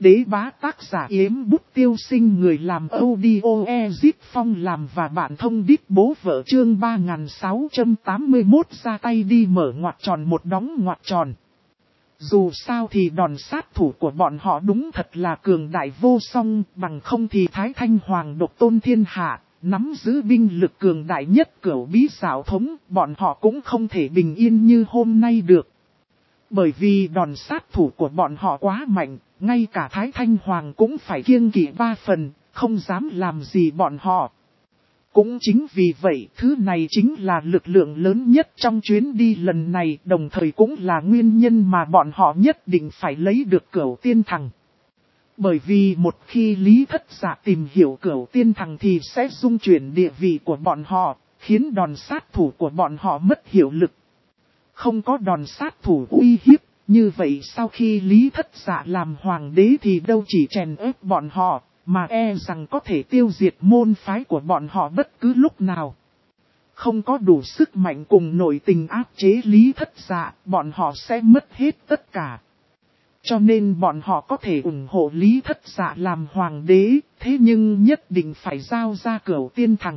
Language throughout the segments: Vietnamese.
Đế bá tác giả Yếm Bút Tiêu Sinh, người làm audio Ezip Phong làm và bạn thông đít bố vợ, chương 3681 ra tay đi mở ngoặc tròn một đóng ngoặc tròn. Dù sao thì đòn sát thủ của bọn họ đúng thật là cường đại vô song, bằng không thì Thái Thanh Hoàng độc tôn thiên hạ, nắm giữ binh lực cường đại nhất Cửu Bí Xảo Thống, bọn họ cũng không thể bình yên như hôm nay được. Bởi vì đòn sát thủ của bọn họ quá mạnh, ngay cả Thái Thanh Hoàng cũng phải kiêng kỵ 3 phần, không dám làm gì bọn họ. Cũng chính vì vậy, thứ này chính là lực lượng lớn nhất trong chuyến đi lần này, đồng thời cũng là nguyên nhân mà bọn họ nhất định phải lấy được Cửu Tiên Thằng. Bởi vì một khi Lý Thất Dạ tìm hiểu Cửu Tiên Thằng thì sẽ dung chuyển địa vị của bọn họ, khiến đòn sát thủ của bọn họ mất hiệu lực. Không có đòn sát thủ uy hiếp, như vậy sau khi Lý Thất Dạ làm hoàng đế thì đâu chỉ chèn ép bọn họ, mà rằng có thể tiêu diệt môn phái của bọn họ bất cứ lúc nào. Không có đủ sức mạnh cùng nội tình áp chế Lý Thất Dạ, bọn họ sẽ mất hết tất cả. Cho nên bọn họ có thể ủng hộ Lý Thất Dạ làm hoàng đế, thế nhưng nhất định phải giao ra Cửu Tiên Thằng.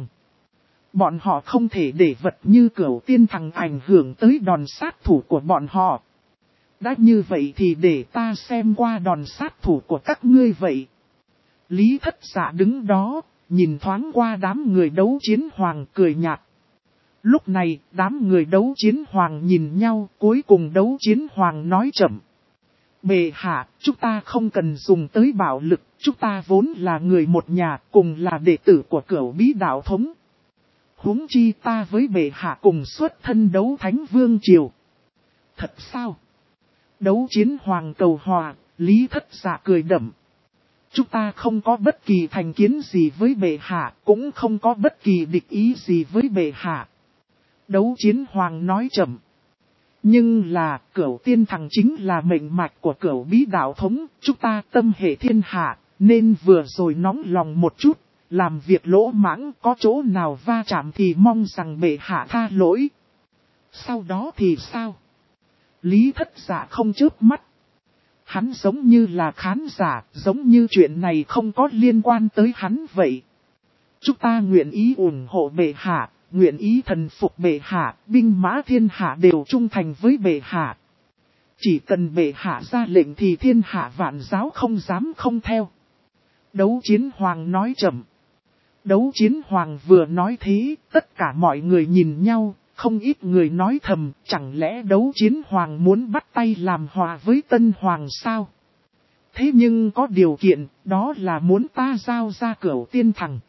Bọn họ không thể để vật như Cửu Tiên Thằng ảnh hưởng tới đòn sát thủ của bọn họ. Đã như vậy thì để ta xem qua đòn sát thủ của các ngươi vậy. Lý Thất Dạ đứng đó, nhìn thoáng qua đám người đấu chiến hoàng cười nhạt. Lúc này, đám người đấu chiến hoàng nhìn nhau, cuối cùng đấu chiến hoàng nói chậm. Bệ hạ, chúng ta không cần dùng tới bạo lực, chúng ta vốn là người một nhà, cùng là đệ tử của Cửu Bí Đạo Thống. Huống chi ta với bệ hạ cùng xuất thân đấu Thánh Vương Triều. Thật sao? Đấu chiến hoàng cầu hòa, Lý Thất Dạ cười đậm. Chúng ta không có bất kỳ thành kiến gì với bệ hạ, cũng không có bất kỳ địch ý gì với bệ hạ. Đấu chiến hoàng nói chậm. Nhưng là, Cửu Tiên Thằng chính là mệnh mạch của Cửu Bí Đạo Thống, chúng ta tâm hệ thiên hạ, nên vừa rồi nóng lòng một chút, làm việc lỗ mãng, có chỗ nào va chạm thì mong rằng bệ hạ tha lỗi. Sau đó thì sao? Lý Thất Dạ không chớp mắt. Hắn giống như là khán giả, giống như chuyện này không có liên quan tới hắn vậy. Chúng ta nguyện ý ủng hộ bệ hạ, nguyện ý thần phục bệ hạ, binh mã thiên hạ đều trung thành với bệ hạ. Chỉ cần bệ hạ ra lệnh thì thiên hạ vạn giáo không dám không theo. Đấu chiến hoàng nói chậm. Đấu chiến hoàng vừa nói thế, tất cả mọi người nhìn nhau, không ít người nói thầm, chẳng lẽ đấu chiến hoàng muốn bắt tay làm hòa với tân hoàng sao? Thế nhưng có điều kiện, đó là muốn ta giao ra Cửu Tiên Thằng.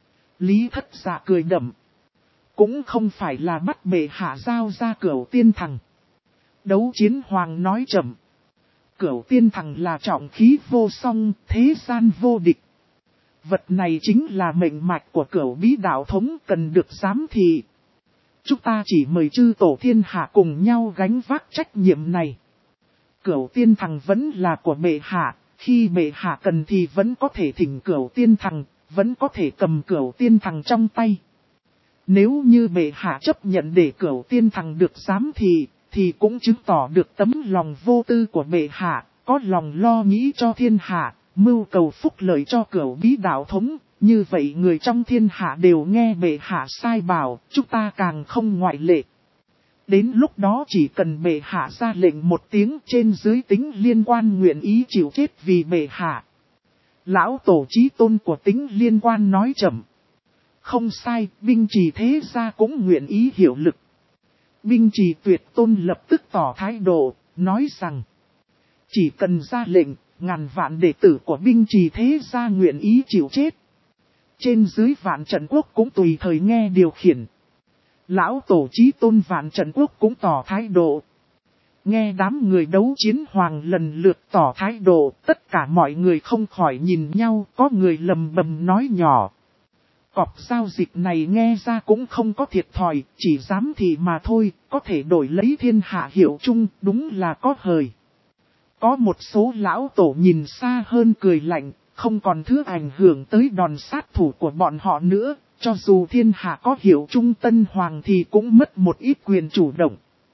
Lý Thất Dạ cười đậm. Cũng không phải là bắt bệ hạ giao ra Cửu Tiên Thằng. Đấu chiến hoàng nói chậm. Cửu Tiên Thằng là trọng khí vô song, thế gian vô địch. Vật này chính là mệnh mạch của Cửu Bí Đạo Thống, cần được giám thị. Chúng ta chỉ mời chư tổ thiên hạ cùng nhau gánh vác trách nhiệm này. Cửu Tiên Thằng vẫn là của bệ hạ, khi bệ hạ cần thì vẫn có thể thỉnh Cửu Tiên Thằng, vẫn có thể cầm Cửu Tiên Thằng trong tay. Nếu như bệ hạ chấp nhận để Cửu Tiên Thằng được giám thị, thì cũng chứng tỏ được tấm lòng vô tư của bệ hạ, có lòng lo nghĩ cho thiên hạ, mưu cầu phúc lợi cho Cửu Bí Đạo Thống. Như vậy người trong thiên hạ đều nghe bệ hạ sai bảo, chúng ta càng không ngoại lệ. Đến lúc đó chỉ cần bệ hạ ra lệnh một tiếng, trên dưới tính liên quan nguyện ý chịu chết vì bệ hạ. Lão tổ chí tôn của tính liên quan nói chậm. Không sai, binh trì thế gia cũng nguyện ý hiệu lực. Binh trì tuyệt tôn lập tức tỏ thái độ, nói rằng chỉ cần ra lệnh, ngàn vạn đệ tử của binh trì thế gia nguyện ý chịu chết. Trên dưới Vạn Trận Quốc cũng tùy thời nghe điều khiển. Lão tổ chí tôn Vạn Trận Quốc cũng tỏ thái độ. Nghe đám người đấu chiến hoàng lần lượt tỏ thái độ, tất cả mọi người không khỏi nhìn nhau, có người lầm bầm nói nhỏ. Cọc giao dịch này nghe ra cũng không có thiệt thòi, chỉ dám thì mà thôi, có thể đổi lấy thiên hạ hiệu chung, đúng là có hời. Có một số lão tổ nhìn xa hơn cười lạnh, không còn thứ ảnh hưởng tới đòn sát thủ của bọn họ nữa, cho dù thiên hạ có hiệu chung tân hoàng thì cũng mất một ít quyền chủ động.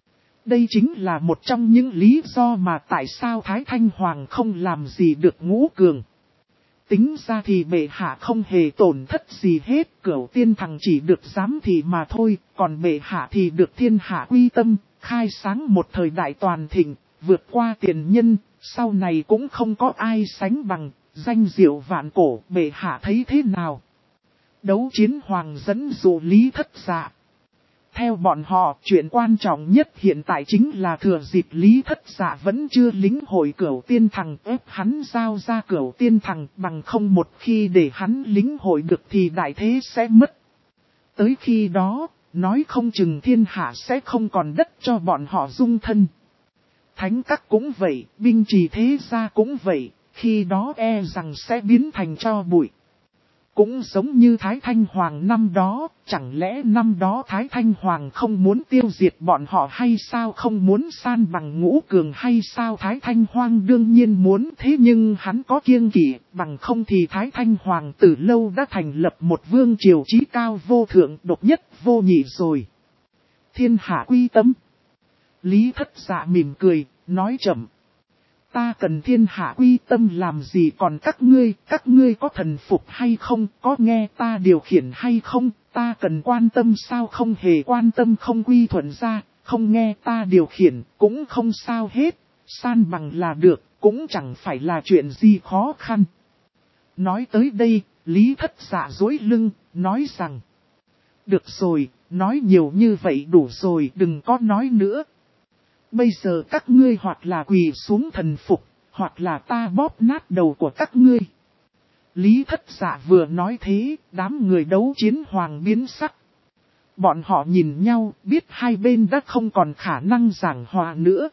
Đây chính là một trong những lý do mà tại sao Thái Thanh Hoàng không làm gì được Ngũ Cường. Tính ra thì bệ hạ không hề tổn thất gì hết, Cửu Tiên Thằng chỉ được giám thị mà thôi, còn bệ hạ thì được thiên hạ quy tâm, khai sáng một thời đại toàn thịnh, vượt qua tiền nhân, sau này cũng không có ai sánh bằng, danh diệu vạn cổ, bệ hạ thấy thế nào? Đấu Chiến Hoàng dẫn dụ Lý Thất Dạ. Theo bọn họ, chuyện quan trọng nhất hiện tại chính là thừa dịp Lý Thất Dạ vẫn chưa lĩnh hội Cửu Tiên Thằng ép hắn giao ra Cửu Tiên Thằng, bằng không một khi để hắn lĩnh hội được thì đại thế sẽ mất. Tới khi đó, nói không chừng thiên hạ sẽ không còn đất cho bọn họ dung thân. Thánh các cũng vậy, binh trì thế gia cũng vậy, khi đó e rằng sẽ biến thành tro bụi. Cũng giống như Thái Thanh Hoàng năm đó, chẳng lẽ năm đó Thái Thanh Hoàng không muốn tiêu diệt bọn họ hay sao, không muốn san bằng Ngũ Cường hay sao? Thái Thanh Hoàng đương nhiên muốn, thế nhưng hắn có kiêng kỵ, bằng không thì Thái Thanh Hoàng từ lâu đã thành lập một vương triều chí cao vô thượng, độc nhất vô nhị rồi. Thiên hạ quy tâm. Lý Thất Dạ mỉm cười, nói chậm. Ta cần thiên hạ quy tâm làm gì, còn các ngươi có thần phục hay không, có nghe ta điều khiển hay không, ta cần quan tâm sao? Không hề quan tâm, không quy thuận ra, không nghe ta điều khiển, cũng không sao hết, san bằng là được, cũng chẳng phải là chuyện gì khó khăn. Nói tới đây, Lý Thất Dạ duỗi lưng, nói rằng, được rồi, nói nhiều như vậy đủ rồi, đừng có nói nữa. Bây giờ các ngươi hoặc là quỳ xuống thần phục, hoặc là ta bóp nát đầu của các ngươi. Lý Thất Dạ vừa nói thế, đám người Đấu Chiến Hoàng biến sắc. Bọn họ nhìn nhau, biết hai bên đã không còn khả năng giảng hòa nữa.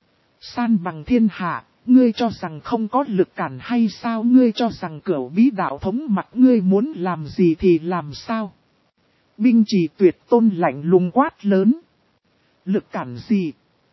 San bằng thiên hạ, ngươi cho rằng không có lực cản hay sao? Ngươi cho rằng Cửu Bí đạo thống mặt ngươi muốn làm gì thì làm sao? Binh Trì Tuyệt Tôn lạnh lùng quát lớn. Lực cản gì?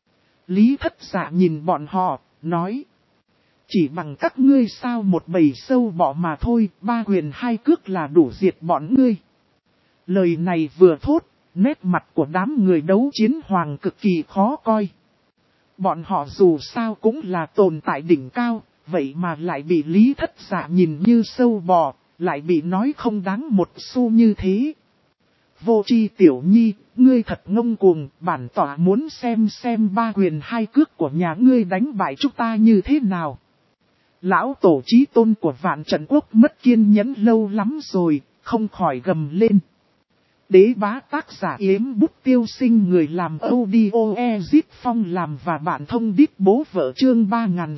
Lý Thất Dạ nhìn bọn họ, nói. Chỉ bằng các ngươi sao, một bầy sâu bọ mà thôi, 3 quyền 2 cước là đủ diệt bọn ngươi. Lời này vừa thốt, nét mặt của đám người Đấu Chiến Hoàng cực kỳ khó coi. Bọn họ dù sao cũng là tồn tại đỉnh cao, vậy mà lại bị Lý Thất Dạ nhìn như sâu bò, lại bị nói không đáng một xu như thế. Vô Chi tiểu nhi, ngươi thật ngông cuồng, bản tỏa muốn xem 3 quyền 2 cước của nhà ngươi đánh bại chúng ta như thế nào. Lão tổ chí tôn của Vạn Trận Quốc mất kiên nhẫn lâu lắm rồi, không khỏi gầm lên. Đế bá tác giả Yếm Bút Tiêu Sinh, người làm audio Ezip Phong làm và bạn thông đít bố vợ, chương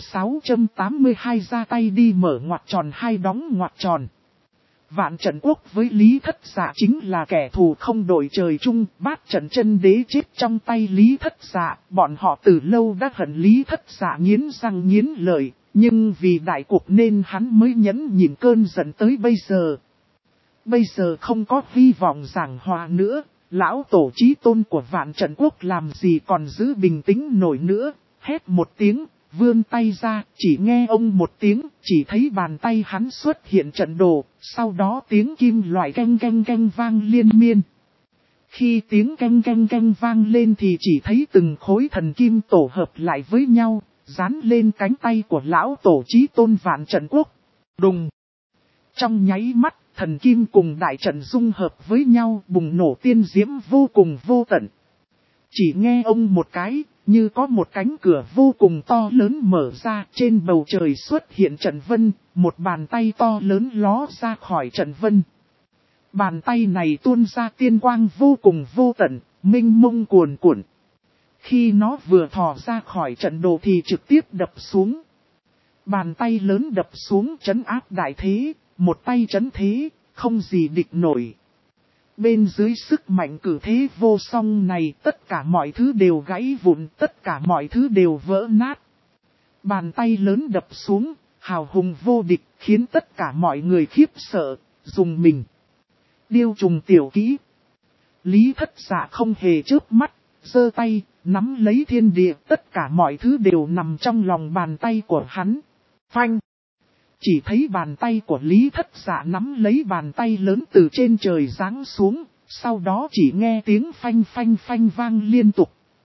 3682 ra tay đi mở ngoặc tròn hay đóng ngoặc tròn. Vạn Trận Quốc với Lý Thất Dạ chính là kẻ thù không đội trời chung, Bát Trận Chân Đế chết trong tay Lý Thất Dạ, bọn họ từ lâu đã hận Lý Thất Dạ nghiến răng nghiến lợi, nhưng vì đại cục nên hắn mới nhẫn nhịn cơn giận tới bây giờ. Bây giờ không có hy vọng giảng hòa nữa, lão tổ chí tôn của Vạn Trận Quốc làm gì còn giữ bình tĩnh nổi nữa, hét một tiếng. Vươn tay ra, chỉ nghe ông một tiếng, chỉ thấy bàn tay hắn xuất hiện trận đồ, sau đó tiếng kim loại canh canh canh vang liên miên. Khi tiếng canh canh canh vang lên thì chỉ thấy từng khối thần kim tổ hợp lại với nhau, dán lên cánh tay của lão tổ chí tôn Vạn Trận Quốc. Đùng! Trong nháy mắt, thần kim cùng đại trận dung hợp với nhau, bùng nổ tiên diễm vô cùng vô tận. Chỉ nghe ông một cái, như có một cánh cửa vô cùng to lớn mở ra, trên bầu trời xuất hiện trận vân, một bàn tay to lớn ló ra khỏi trận vân. Bàn tay này tuôn ra tiên quang vô cùng vô tận, minh mông cuồn cuộn. Khi nó vừa thò ra khỏi trận đồ thì trực tiếp đập xuống. Bàn tay lớn đập xuống trấn áp đại thế, một tay trấn thế, không gì địch nổi. Bên dưới sức mạnh cử thế vô song này, tất cả mọi thứ đều gãy vụn, tất cả mọi thứ đều vỡ nát. Bàn tay lớn đập xuống, hào hùng vô địch, khiến tất cả mọi người khiếp sợ, dùng mình. Điêu trùng tiểu kỹ. Lý Thất Dạ không hề chớp mắt, giơ tay, nắm lấy thiên địa, tất cả mọi thứ đều nằm trong lòng bàn tay của hắn. Phanh! Chỉ thấy bàn tay của Lý Thất Dạ nắm lấy bàn tay lớn từ trên trời giáng xuống, sau đó chỉ nghe tiếng phanh phanh phanh vang liên tục.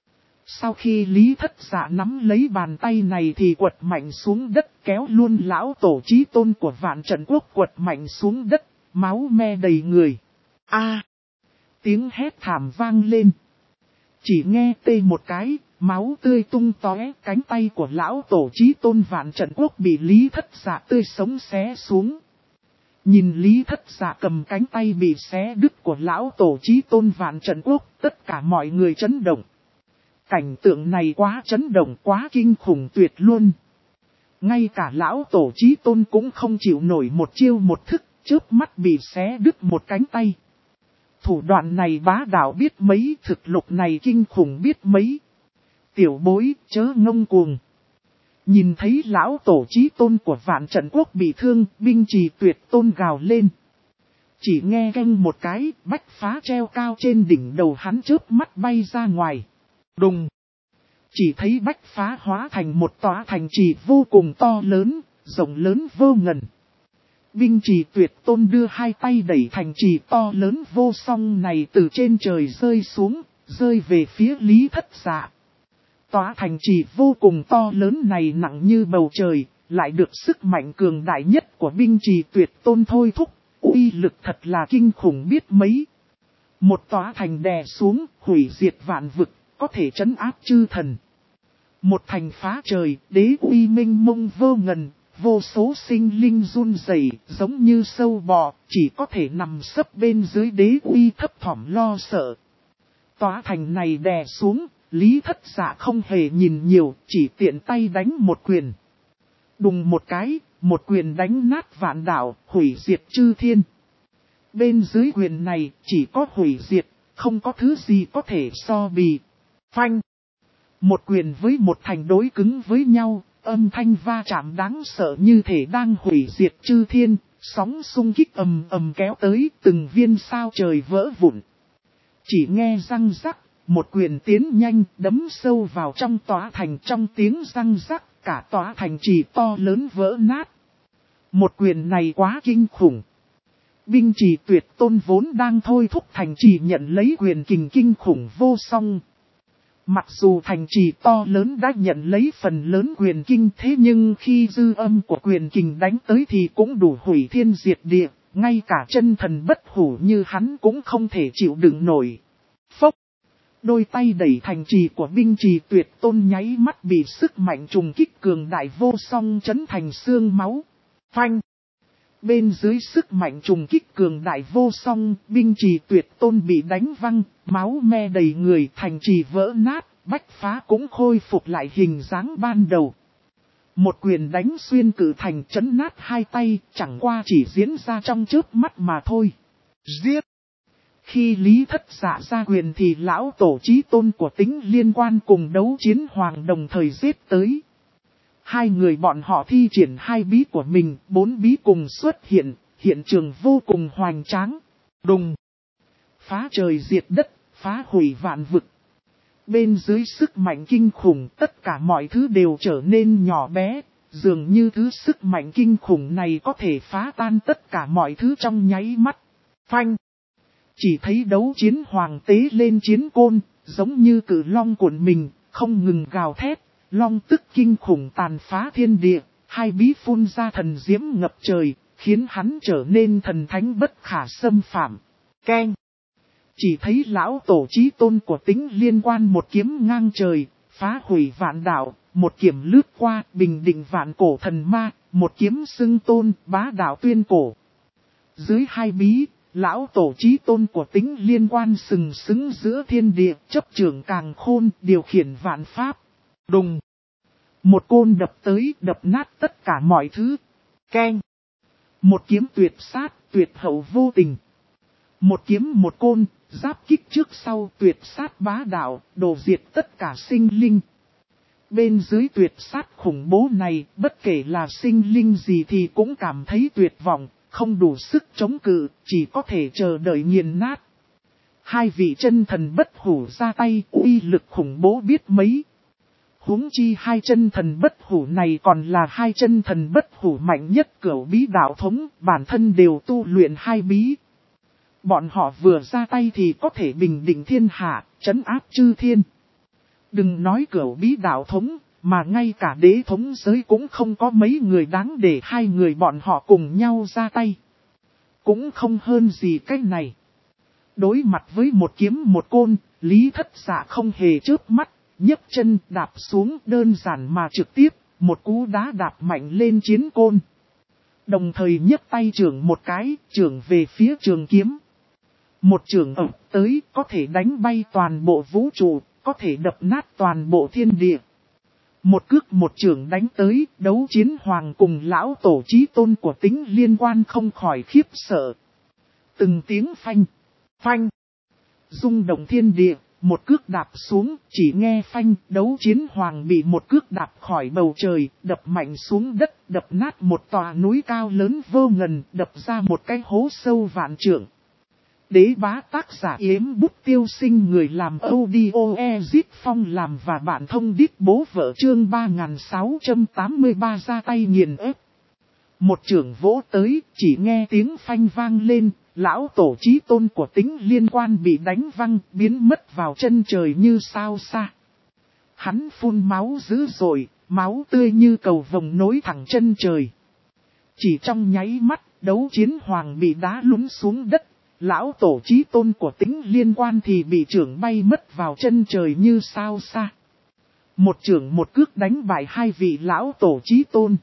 Sau khi Lý Thất Dạ nắm lấy bàn tay này thì quật mạnh xuống đất, kéo luôn lão tổ chí tôn của Vạn Trận Quốc quật mạnh xuống đất, máu me đầy người. Tiếng hét thảm vang lên. Chỉ nghe tê một cái, máu tươi tung tóe, cánh tay của lão tổ chí tôn Vạn Trận Quốc bị Lý Thất Dạ tươi sống xé xuống. Nhìn Lý Thất Dạ cầm cánh tay bị xé đứt của lão tổ chí tôn Vạn Trận Quốc, tất cả mọi người chấn động. Cảnh tượng này quá chấn động, quá kinh khủng tuyệt luôn. Ngay cả lão tổ chí tôn cũng không chịu nổi một chiêu một thức, chớp mắt bị xé đứt một cánh tay. Thủ đoạn này bá đạo biết mấy, thực lực này kinh khủng biết mấy. Tiểu bối, chớ ngông cuồng. Nhìn thấy lão tổ chí tôn của Vạn Trận Quốc bị thương, binh trì tuyệt tôn gào lên. Chỉ nghe ganh một cái, bách phá treo cao trên đỉnh đầu hắn chớp mắt bay ra ngoài. Đùng! Chỉ thấy bách phá hóa thành một tòa thành trì vô cùng to lớn, rộng lớn vô ngần. Binh trì tuyệt tôn đưa hai tay đẩy thành trì to lớn vô song này từ trên trời rơi xuống, rơi về phía Lý Thất Dạ. Tòa thành trì vô cùng to lớn này nặng như bầu trời, lại được sức mạnh cường đại nhất của binh trì tuyệt tôn thôi thúc, uy lực thật là kinh khủng biết mấy. Một tòa thành đè xuống, hủy diệt vạn vực, có thể trấn áp chư thần. Một thành phá trời, đế uy minh mông vô ngần, vô số sinh linh run rẩy, giống như sâu bò, chỉ có thể nằm sấp bên dưới đế uy thấp thỏm lo sợ. Tòa thành này đè xuống, Lý Thất Dạ không hề nhìn nhiều, chỉ tiện tay đánh một quyền. Đùng một cái, một quyền đánh nát vạn đạo, hủy diệt chư thiên. Bên dưới quyền này, chỉ có hủy diệt, không có thứ gì có thể so bì. Phanh! Một quyền với một thành đối cứng với nhau, âm thanh va chạm đáng sợ như thể đang hủy diệt chư thiên, sóng xung kích ầm ầm kéo tới, từng viên sao trời vỡ vụn. Chỉ nghe răng rắc, một quyền tiến nhanh, đấm sâu vào trong tòa thành, trong tiếng răng rắc, cả tòa thành trì to lớn vỡ nát. Một quyền này quá kinh khủng. Binh trì tuyệt tôn vốn đang thôi thúc thành trì nhận lấy quyền kình kinh khủng vô song. Mặc dù thành trì to lớn đã nhận lấy phần lớn quyền kinh thế nhưng khi dư âm của quyền kình đánh tới thì cũng đủ hủy thiên diệt địa, ngay cả chân thần bất hủ như hắn cũng không thể chịu đựng nổi. Phốc! Đôi tay đẩy thành trì của binh trì tuyệt tôn nháy mắt bị sức mạnh trùng kích cường đại vô song chấn thành xương máu. Phanh! Bên dưới sức mạnh trùng kích cường đại vô song, binh trì tuyệt tôn bị đánh văng, máu me đầy người, thành trì vỡ nát, bách phá cũng khôi phục lại hình dáng ban đầu. Một quyền đánh xuyên cử thành chấn nát hai tay, chẳng qua chỉ diễn ra trong chớp mắt mà thôi. Giết! Khi Lý Thất Dạ ra quyền thì lão tổ chí tôn của Tính Liên Quan cùng Đấu Chiến Hoàng đồng thời giết tới. Hai người bọn họ thi triển hai bí của mình, bốn bí cùng xuất hiện, hiện trường vô cùng hoành tráng. Đùng! Phá trời diệt đất, phá hủy vạn vực. Bên dưới sức mạnh kinh khủng, tất cả mọi thứ đều trở nên nhỏ bé, dường như thứ sức mạnh kinh khủng này có thể phá tan tất cả mọi thứ trong nháy mắt. Phanh! Chỉ thấy Đấu Chiến Hoàng tế lên chiến côn, giống như cự long cuộn mình, không ngừng gào thét. Long tức kinh khủng tàn phá thiên địa, hai bí phun ra thần diễm ngập trời, khiến hắn trở nên thần thánh bất khả xâm phạm. Keng! Chỉ thấy lão tổ chí tôn của Tính Liên Quan một kiếm ngang trời, phá hủy vạn đạo, một kiếm lướt qua, bình định vạn cổ thần ma, một kiếm xưng tôn, bá đạo tuyên cổ. Dưới hai bí, lão tổ chí tôn của Tính Liên Quan sừng sững giữa thiên địa, chấp trưởng càn khôn, điều khiển vạn pháp. Đùng! Một côn đập tới, đập nát tất cả mọi thứ. Keng! Một kiếm tuyệt sát, tuyệt hậu vô tình. Một kiếm một côn, giáp kích trước sau, tuyệt sát bá đạo, đổ diệt tất cả sinh linh. Bên dưới tuyệt sát khủng bố này, bất kể là sinh linh gì thì cũng cảm thấy tuyệt vọng, không đủ sức chống cự, chỉ có thể chờ đợi nghiền nát. Hai vị chân thần bất hủ ra tay, uy lực khủng bố biết mấy. Huống chi hai chân thần bất hủ này còn là hai chân thần bất hủ mạnh nhất cửu bí đạo thống, bản thân đều tu luyện hai bí. Bọn họ vừa ra tay thì có thể bình định thiên hạ, trấn áp chư thiên. Đừng nói cửu bí đạo thống, mà ngay cả đế thống giới cũng không có mấy người đáng để hai người bọn họ cùng nhau ra tay. Cũng không hơn gì cái này. Đối mặt với một kiếm một côn, Lý Thất Dạ không hề chớp mắt, nhấc chân đạp xuống đơn giản mà trực tiếp, một cú đá đạp mạnh lên chiến côn. Đồng thời nhấc tay chưởng một cái, chưởng về phía trường kiếm. Một chưởng ập tới có thể đánh bay toàn bộ vũ trụ, có thể đập nát toàn bộ thiên địa. Một cước một chưởng đánh tới, Đấu Chiến Hoàng cùng lão tổ chí tôn của Tính Liên Quan không khỏi khiếp sợ. Từng tiếng phanh, phanh, rung động thiên địa, một cước đạp xuống, chỉ nghe phanh, Đấu Chiến Hoàng bị một cước đạp khỏi bầu trời, đập mạnh xuống đất, đập nát một tòa núi cao lớn vô ngần, đập ra một cái hố sâu vạn trượng. Đế bá tác giả Yếm Bút Tiêu Sinh, người làm audio Ezip Phong làm và bạn thông đít bố vợ chương 3683 ra tay nghiền ép. Một chưởng vỗ tới, chỉ nghe tiếng phanh vang lên, lão tổ chí tôn của Tính Liên Quan bị đánh văng, biến mất vào chân trời như sao xa. Hắn phun máu dữ dội, máu tươi như cầu vồng nối thẳng chân trời. Chỉ trong nháy mắt, Đấu Chiến Hoàng bị đá lún xuống đất. Lão tổ chí tôn của Tính Liên Quan thì bị chưởng bay mất vào chân trời như sao xa. Một chưởng một cước đánh bại hai vị lão tổ chí tôn.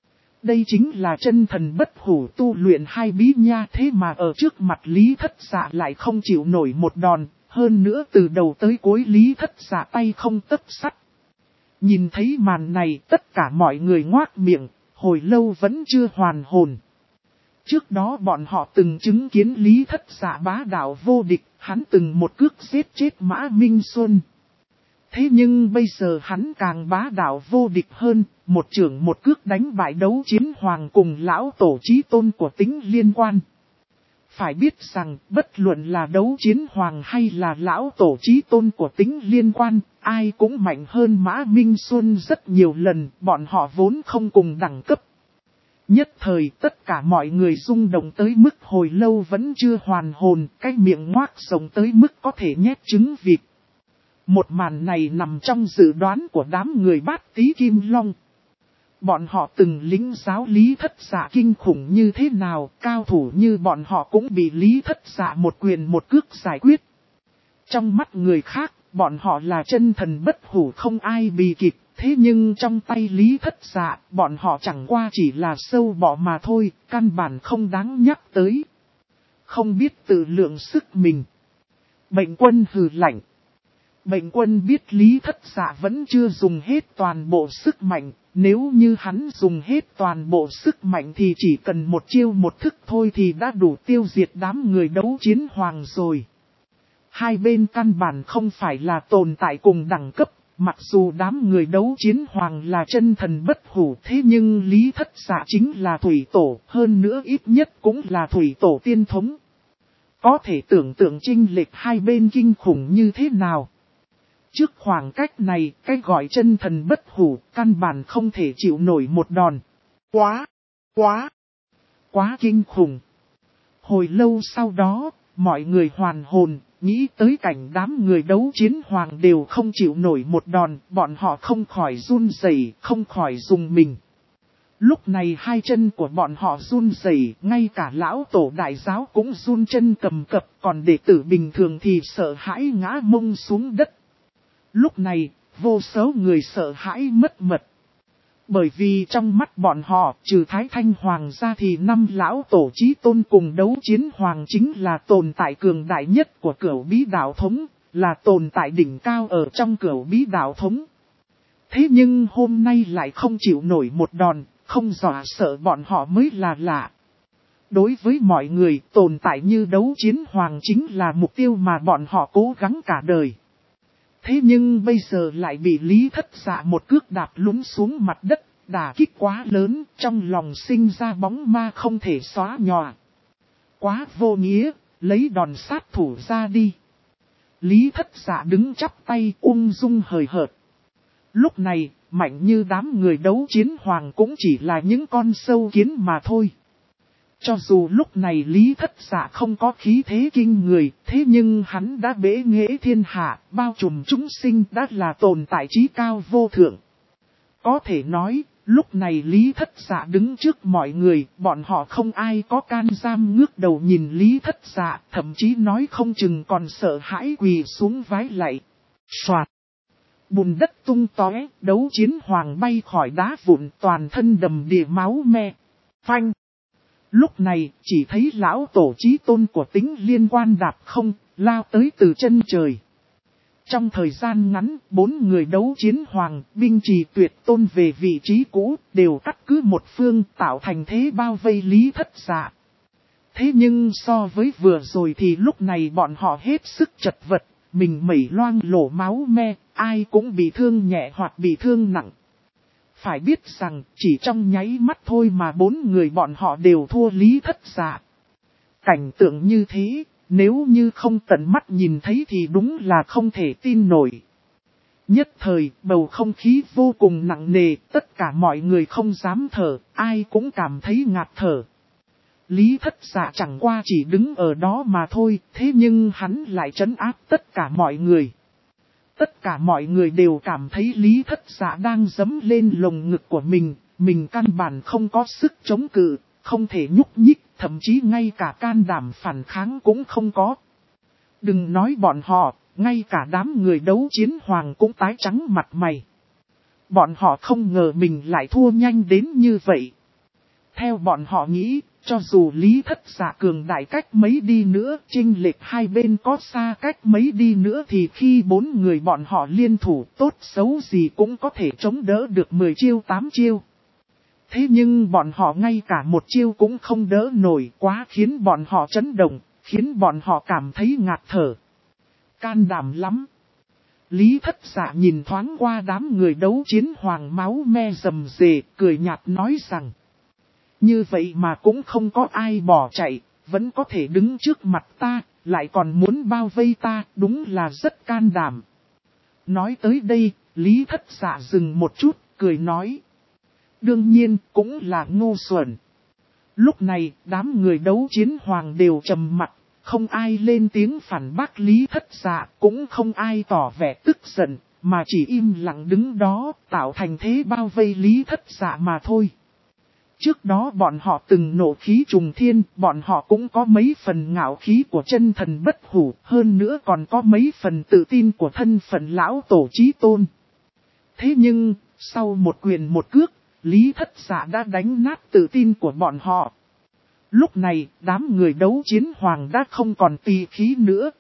Đây chính là chân thần bất hủ tu luyện hai bí nha, thế mà ở trước mặt Lý Thất Dạ lại không chịu nổi một đòn, hơn nữa từ đầu tới cuối Lý Thất Dạ tay không tấc sắt. Nhìn thấy màn này tất cả mọi người ngoác miệng, hồi lâu vẫn chưa hoàn hồn. Trước đó bọn họ từng chứng kiến Lý Thất Dạ bá đạo vô địch, hắn từng một cước giết chết Mã Minh Xuân. Thế nhưng bây giờ hắn càng bá đạo vô địch hơn, một chưởng một cước đánh bại Đấu Chiến Hoàng cùng lão tổ chí tôn của Tính Liên Quan. Phải biết rằng, bất luận là Đấu Chiến Hoàng hay là lão tổ chí tôn của Tính Liên Quan, ai cũng mạnh hơn Mã Minh Xuân rất nhiều lần, bọn họ vốn không cùng đẳng cấp. Nhất thời tất cả mọi người rung động tới mức hồi lâu vẫn chưa hoàn hồn, cái miệng ngoác rộng tới mức có thể nhét trứng vịt. Một màn này nằm trong dự đoán của đám người Bát Tý Kim Long. Bọn họ từng lĩnh giáo Lý Thất Dạ kinh khủng như thế nào, cao thủ như bọn họ cũng bị Lý Thất Dạ một quyền một cước giải quyết. Trong mắt người khác, bọn họ là chân thần bất hủ không ai bì kịp. Thế nhưng trong tay Lý Thất Dạ, bọn họ chẳng qua chỉ là sâu bọ mà thôi, căn bản không đáng nhắc tới. Không biết tự lượng sức mình. Bệnh Quân hừ lạnh. Bệnh Quân biết Lý Thất Dạ vẫn chưa dùng hết toàn bộ sức mạnh, nếu như hắn dùng hết toàn bộ sức mạnh thì chỉ cần một chiêu một thức thôi thì đã đủ tiêu diệt đám người Đấu Chiến Hoàng rồi. Hai bên căn bản không phải là tồn tại cùng đẳng cấp. Mặc dù đám người Đấu Chiến Hoàng là chân thần bất hủ, thế nhưng Lý Thất Dạ chính là thủy tổ, hơn nữa ít nhất cũng là thủy tổ tiên thống. Có thể tưởng tượng chênh lệch hai bên kinh khủng như thế nào. Trước khoảng cách này, cái gọi chân thần bất hủ, căn bản không thể chịu nổi một đòn. Quá kinh khủng. Hồi lâu sau đó, mọi người hoàn hồn. Nghĩ tới cảnh đám người Đấu Chiến Hoàng đều không chịu nổi một đòn, bọn họ không khỏi run rẩy, không khỏi dùng mình. Lúc này hai chân của bọn họ run rẩy, ngay cả lão tổ đại giáo cũng run chân cầm cập, còn đệ tử bình thường thì sợ hãi ngã mông xuống đất. Lúc này, vô số người sợ hãi mất mật. Bởi vì trong mắt bọn họ, trừ Thái Thanh Hoàng ra thì năm lão tổ chí tôn cùng Đấu Chiến Hoàng chính là tồn tại cường đại nhất của cửu bí đạo thống, là tồn tại đỉnh cao ở trong cửu bí đạo thống. Thế nhưng hôm nay lại không chịu nổi một đòn, không dọa sợ bọn họ mới là lạ. Đối với mọi người, tồn tại như Đấu Chiến Hoàng chính là mục tiêu mà bọn họ cố gắng cả đời. Thế nhưng bây giờ lại bị Lý Thất Dạ một cước đạp lún xuống mặt đất, đả kích quá lớn, trong lòng sinh ra bóng ma không thể xóa nhòa. Quá vô nghĩa, lấy đòn sát thủ ra đi. Lý Thất Dạ đứng chắp tay ung dung hời hợt. Lúc này, mạnh như đám người Đấu Chiến Hoàng cũng chỉ là những con sâu kiến mà thôi. Cho dù lúc này Lý Thất Dạ không có khí thế kinh người, thế nhưng hắn đã bế nghệ thiên hạ, bao trùm chúng sinh đã là tồn tại trí cao vô thượng. Có thể nói, lúc này Lý Thất Dạ đứng trước mọi người, bọn họ không ai có can đảm ngước đầu nhìn Lý Thất Dạ, thậm chí nói không chừng còn sợ hãi quỳ xuống vái lạy. Soạt! Bùn đất tung tóe, đấu chiến hoàng bay khỏi đá vụn, toàn thân đầm đìa máu me. Phanh! Lúc này, chỉ thấy lão tổ chí tôn của Tính Liên Quan đạp không, lao tới từ chân trời. Trong thời gian ngắn, 4 người đấu chiến hoàng, binh trì tuyệt tôn về vị trí cũ, đều cắt cứ một phương tạo thành thế bao vây Lý Thất Dạ. Thế nhưng so với vừa rồi thì lúc này bọn họ hết sức chật vật, mình mẩy loang lổ máu me, ai cũng bị thương nhẹ hoặc bị thương nặng. Phải biết rằng, chỉ trong nháy mắt thôi mà 4 người bọn họ đều thua Lý Thất Dạ. Cảnh tượng như thế, nếu như không tận mắt nhìn thấy thì đúng là không thể tin nổi. Nhất thời, bầu không khí vô cùng nặng nề, tất cả mọi người không dám thở, ai cũng cảm thấy ngạt thở. Lý Thất Dạ chẳng qua chỉ đứng ở đó mà thôi, thế nhưng hắn lại trấn áp tất cả mọi người. Tất cả mọi người đều cảm thấy Lý Thất Dạ đang giẫm lên lồng ngực của mình căn bản không có sức chống cự, không thể nhúc nhích, thậm chí ngay cả can đảm phản kháng cũng không có. Đừng nói bọn họ, ngay cả đám người đấu chiến hoàng cũng tái trắng mặt mày. Bọn họ không ngờ mình lại thua nhanh đến như vậy. Theo bọn họ nghĩ, cho dù Lý Thất Dạ cường đại cách mấy đi nữa, chênh lệch hai bên có xa cách mấy đi nữa thì khi 4 người bọn họ liên thủ tốt xấu gì cũng có thể chống đỡ được 10 chiêu 8 chiêu. Thế nhưng bọn họ ngay cả một chiêu cũng không đỡ nổi, quá khiến bọn họ chấn động, khiến bọn họ cảm thấy ngạt thở. Can đảm lắm. Lý Thất Dạ nhìn thoáng qua đám người đấu chiến hoàng máu me rầm rề, cười nhạt nói rằng. Như vậy mà cũng không có ai bỏ chạy, vẫn có thể đứng trước mặt ta, lại còn muốn bao vây ta, đúng là rất can đảm. Nói tới đây, Lý Thất Dạ dừng một chút, cười nói. Đương nhiên, cũng là ngu xuẩn. Lúc này, đám người đấu chiến hoàng đều trầm mặt, không ai lên tiếng phản bác Lý Thất Dạ, cũng không ai tỏ vẻ tức giận, mà chỉ im lặng đứng đó, tạo thành thế bao vây Lý Thất Dạ mà thôi. Trước đó bọn họ từng nộ khí trùng thiên, bọn họ cũng có mấy phần ngạo khí của chân thần bất hủ, hơn nữa còn có mấy phần tự tin của thân phận lão tổ chí tôn. Thế nhưng, sau một quyền một cước, Lý Thất Dạ đã đánh nát tự tin của bọn họ. Lúc này, đám người đấu chiến hoàng đã không còn tì khí nữa.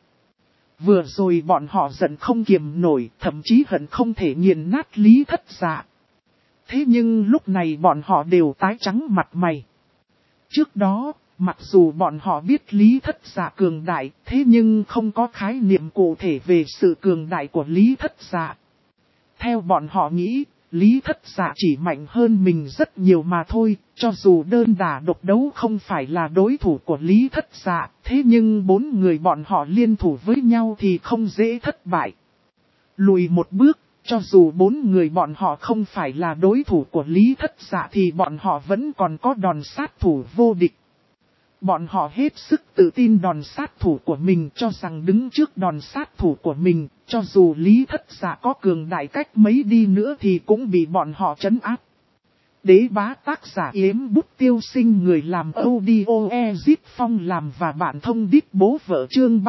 Vừa rồi bọn họ giận không kiềm nổi, thậm chí hận không thể nghiền nát Lý Thất Dạ. Thế nhưng lúc này bọn họ đều tái trắng mặt mày. Trước đó, mặc dù bọn họ biết Lý Thất Dạ cường đại, thế nhưng không có khái niệm cụ thể về sự cường đại của Lý Thất Dạ. Theo bọn họ nghĩ, Lý Thất Dạ chỉ mạnh hơn mình rất nhiều mà thôi, cho dù đơn đả độc đấu không phải là đối thủ của Lý Thất Dạ, thế nhưng 4 người bọn họ liên thủ với nhau thì không dễ thất bại. Lùi một bước, cho dù 4 người bọn họ không phải là đối thủ của Lý Thất Dạ thì bọn họ vẫn còn có đòn sát thủ vô địch. Bọn họ hết sức tự tin đòn sát thủ của mình, cho rằng đứng trước đòn sát thủ của mình, cho dù Lý Thất Dạ có cường đại cách mấy đi nữa thì cũng bị bọn họ trấn áp. Đế bá tác giả Yếm Bút Tiêu Sinh, người làm audio Ezit Phong làm và bạn thông đít bố vợ, chương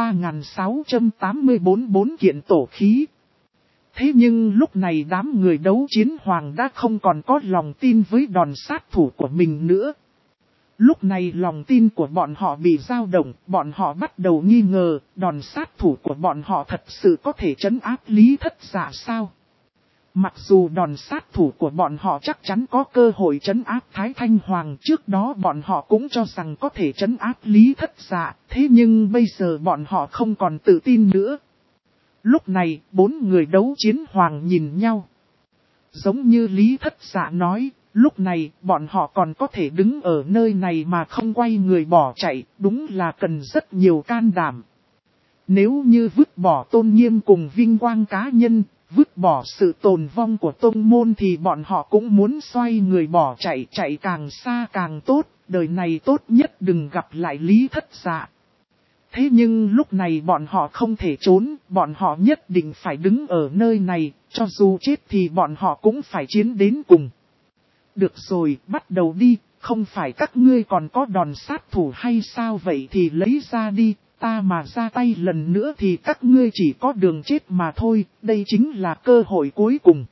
3684 4 kiện tổ khí. Thế nhưng lúc này đám người đấu chiến hoàng đã không còn có lòng tin với đòn sát thủ của mình nữa. Lúc này lòng tin của bọn họ bị dao động, bọn họ bắt đầu nghi ngờ, đòn sát thủ của bọn họ thật sự có thể trấn áp Lý Thất Dạ sao? Mặc dù đòn sát thủ của bọn họ chắc chắn có cơ hội trấn áp Thái Thanh Hoàng, trước đó bọn họ cũng cho rằng có thể trấn áp Lý Thất Dạ, thế nhưng bây giờ bọn họ không còn tự tin nữa. Lúc này, 4 người đấu chiến hoàng nhìn nhau. Giống như Lý Thất Dạ nói, lúc này bọn họ còn có thể đứng ở nơi này mà không quay người bỏ chạy, đúng là cần rất nhiều can đảm. Nếu như vứt bỏ tôn nghiêm cùng vinh quang cá nhân, Vứt bỏ sự tồn vong của tông môn thì bọn họ cũng muốn xoay người bỏ chạy, chạy càng xa càng tốt, đời này tốt nhất đừng gặp lại Lý Thất Dạ. Thế nhưng lúc này bọn họ không thể trốn, bọn họ nhất định phải đứng ở nơi này, cho dù chết thì bọn họ cũng phải chiến đến cùng. Được rồi, bắt đầu đi, không phải các ngươi còn có đòn sát thủ hay sao, vậy thì lấy ra đi, ta mà ra tay lần nữa thì các ngươi chỉ có đường chết mà thôi, đây chính là cơ hội cuối cùng.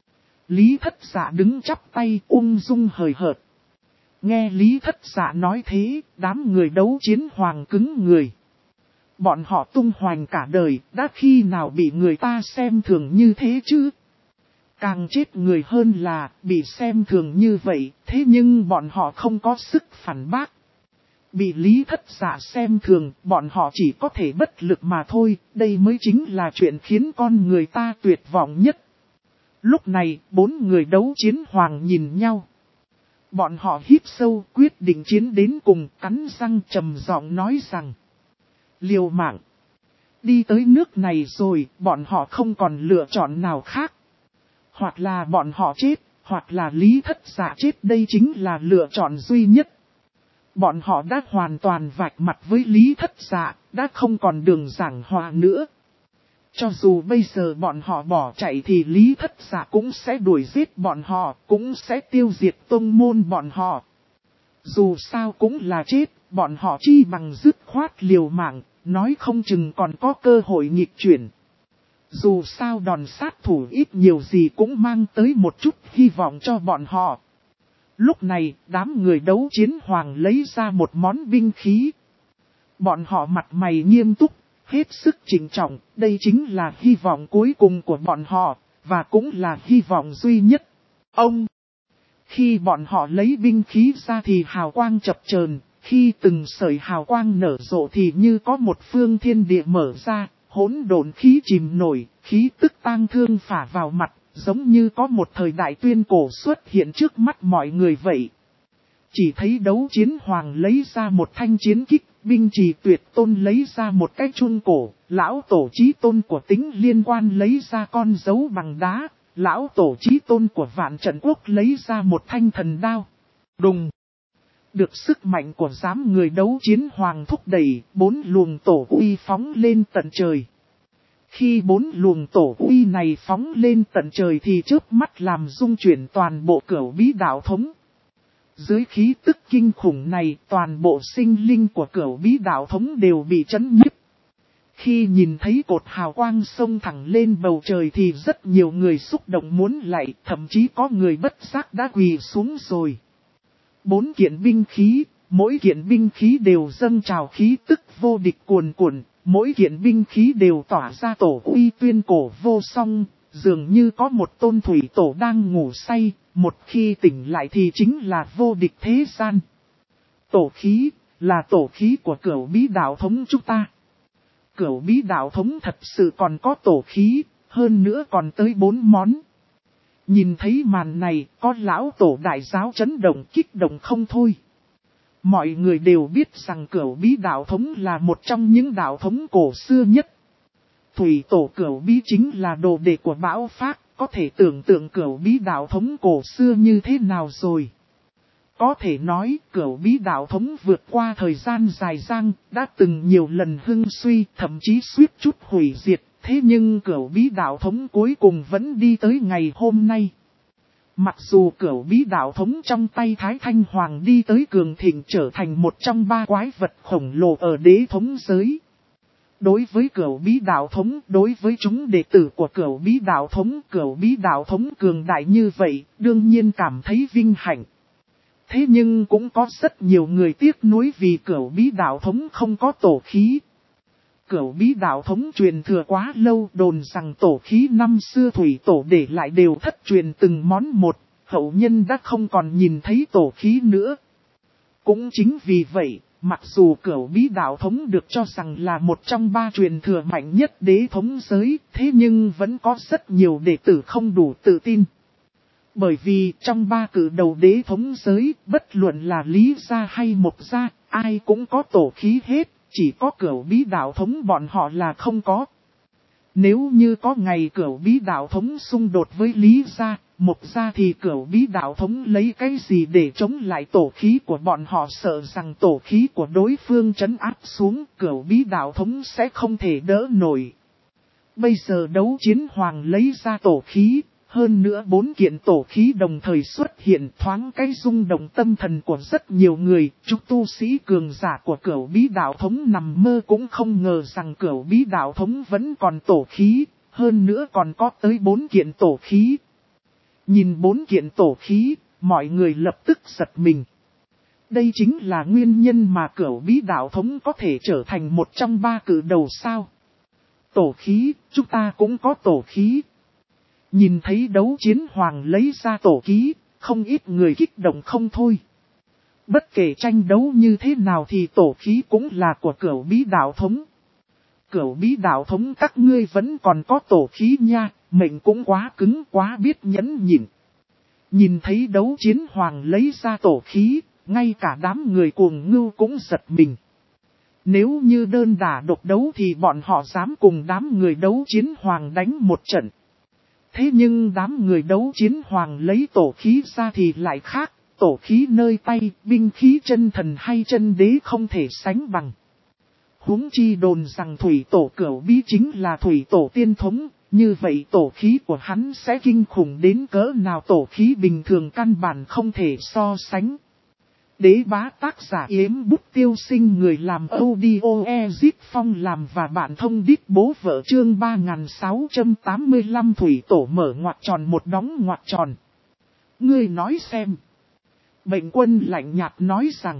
Lý Thất Dạ đứng chắp tay ung dung hời hợt. Nghe Lý Thất Dạ nói thế, đám người đấu chiến hoàng cứng người. Bọn họ tung hoành cả đời, đã khi nào bị người ta xem thường như thế chứ? Càng chết người hơn là bị xem thường như vậy, thế nhưng bọn họ không có sức phản bác. Bị Lý Thất Dạ xem thường, bọn họ chỉ có thể bất lực mà thôi, đây mới chính là chuyện khiến con người ta tuyệt vọng nhất. Lúc này, 4 người đấu chiến hoàng nhìn nhau. Bọn họ hít sâu, quyết định chiến đến cùng, cắn răng trầm giọng nói rằng: liều mạng. Đi tới nước này rồi, bọn họ không còn lựa chọn nào khác. Hoặc là bọn họ chết, hoặc là Lý Thất Dạ chết, đây chính là lựa chọn duy nhất. Bọn họ đã hoàn toàn vạch mặt với Lý Thất Dạ, đã không còn đường giảng hòa nữa. Cho dù bây giờ bọn họ bỏ chạy thì Lý Thất Dạ cũng sẽ đuổi giết bọn họ, cũng sẽ tiêu diệt tông môn bọn họ. Dù sao cũng là chết, bọn họ chi bằng dứt khoát liều mạng, nói không chừng còn có cơ hội nghịch chuyển. Dù sao đòn sát thủ ít nhiều gì cũng mang tới một chút hy vọng cho bọn họ. Lúc này, đám người đấu chiến hoàng lấy ra một món binh khí. Bọn họ mặt mày nghiêm túc, hết sức trịnh trọng, đây chính là hy vọng cuối cùng của bọn họ, và cũng là hy vọng duy nhất. Khi bọn họ lấy binh khí ra thì hào quang chập chờn, khi từng sợi hào quang nở rộ thì như có một phương thiên địa mở ra, hỗn độn khí chìm nổi, khí tức tang thương phả vào mặt, giống như có một thời đại tuyên cổ xuất hiện trước mắt mọi người vậy. Chỉ thấy đấu chiến hoàng lấy ra một thanh chiến kích, binh trì tuyệt tôn lấy ra một cái chun cổ, lão tổ chí tôn của Tính Liên Quan lấy ra con dấu bằng đá, lão tổ chí tôn của Vạn Trận Quốc lấy ra một thanh thần đao. Đùng! Được sức mạnh của giám người đấu chiến hoàng thúc đẩy, 4 luồng tổ uy phóng lên tận trời. Khi 4 luồng tổ uy này phóng lên tận trời thì chớp mắt làm rung chuyển toàn bộ cửu bí đạo thống. Dưới khí tức kinh khủng này, toàn bộ sinh linh của cửu bí đạo thống đều bị chấn nhiếp. Khi nhìn thấy cột hào quang xông thẳng lên bầu trời thì rất nhiều người xúc động muốn lạy, thậm chí có người bất giác đã quỳ xuống rồi. 4 kiện binh khí, mỗi kiện binh khí đều dâng trào khí tức vô địch cuồn cuộn, mỗi kiện binh khí đều tỏa ra tổ uy tuyên cổ vô song, dường như có một tôn thủy tổ đang ngủ say, một khi tỉnh lại thì chính là vô địch thế gian. Tổ khí, là tổ khí của cửu bí đạo thống chúng ta. Cửu bí đạo thống thật sự còn có tổ khí, hơn nữa còn tới 4 món. Nhìn thấy màn này, có lão tổ đại giáo chấn động kích động không thôi. Mọi người đều biết rằng cửu bí đạo thống là một trong những đạo thống cổ xưa nhất. Thủy tổ cửu bí chính là đồ đệ của Bão Phác, có thể tưởng tượng cửu bí đạo thống cổ xưa như thế nào rồi. Có thể nói cửu bí đạo thống vượt qua thời gian dài dang, đã từng nhiều lần hưng suy, thậm chí suýt chút hủy diệt, thế nhưng cửu bí đạo thống cuối cùng vẫn đi tới ngày hôm nay. Mặc dù cửu bí đạo thống trong tay Thái Thanh Hoàng đi tới cường thịnh trở thành một trong 3 quái vật khổng lồ ở đế thống giới. Đối với cửu bí đạo thống, đối với chúng đệ tử của cửu bí đạo thống cường đại như vậy, đương nhiên cảm thấy vinh hạnh. Thế nhưng cũng có rất nhiều người tiếc nuối vì cửu bí đạo thống không có tổ khí. Cửu bí đạo thống truyền thừa quá lâu, đồn rằng tổ khí năm xưa thủy tổ để lại đều thất truyền từng món một, hậu nhân đã không còn nhìn thấy tổ khí nữa. Cũng chính vì vậy, mặc dù cửu bí đạo thống được cho rằng là một trong 3 truyền thừa mạnh nhất đế thống giới, thế nhưng vẫn có rất nhiều đệ tử không đủ tự tin. Bởi vì trong 3 cử đầu đế thống giới, bất luận là Lý gia hay Mộc gia, ai cũng có tổ khí hết, chỉ có cửu bí đạo thống bọn họ là không có. Nếu như có ngày Cửu Bí đạo thống xung đột với Lý gia, Mộc gia thì Cửu Bí đạo thống lấy cái gì để chống lại tổ khí của bọn họ, sợ rằng tổ khí của đối phương trấn áp xuống Cửu Bí đạo thống sẽ không thể đỡ nổi. Bây giờ Đấu Chiến Hoàng lấy ra tổ khí, hơn nữa 4 kiện tổ khí đồng thời xuất hiện, thoáng cái rung động tâm thần của rất nhiều người. Chúng tu sĩ cường giả của Cửu Bí đạo thống nằm mơ cũng không ngờ rằng Cửu Bí đạo thống vẫn còn tổ khí, hơn nữa còn có tới 4 kiện tổ khí. Nhìn 4 kiện tổ khí, mọi người lập tức giật mình. Đây chính là nguyên nhân mà Cửu Bí đạo thống có thể trở thành một trong 3 cự đầu sao. Tổ khí, chúng ta cũng có tổ khí. Nhìn thấy Đấu Chiến Hoàng lấy ra tổ khí, không ít người kích động không thôi. Bất kể tranh đấu như thế nào thì tổ khí cũng là của Cửu Bí đạo thống. Cửu Bí đạo thống các ngươi vẫn còn có tổ khí nha, mệnh cũng quá cứng, quá biết nhẫn nhịn. Nhìn thấy Đấu Chiến Hoàng lấy ra tổ khí, ngay cả đám người cuồng ngưu cũng giật mình. Nếu như đơn đả độc đấu thì bọn họ dám cùng đám người Đấu Chiến Hoàng đánh một trận. Thế nhưng đám người Đấu Chiến Hoàng lấy tổ khí ra thì lại khác, tổ khí nơi tay, binh khí chân thần hay chân đế không thể sánh bằng. Huống chi đồn rằng thủy tổ Cửu Bí chính là thủy tổ tiên thống, như vậy tổ khí của hắn sẽ kinh khủng đến cỡ nào, tổ khí bình thường căn bản không thể so sánh. Đế bá tác giả Yếm Bút Tiêu Sinh, người làm audio Ezit Phong làm và bạn thông đít bố vợ, chương 3685 thủy tổ mở ngoặc tròn một đóng ngoặc tròn. Ngươi nói xem. Bệnh Quân lạnh nhạt nói rằng,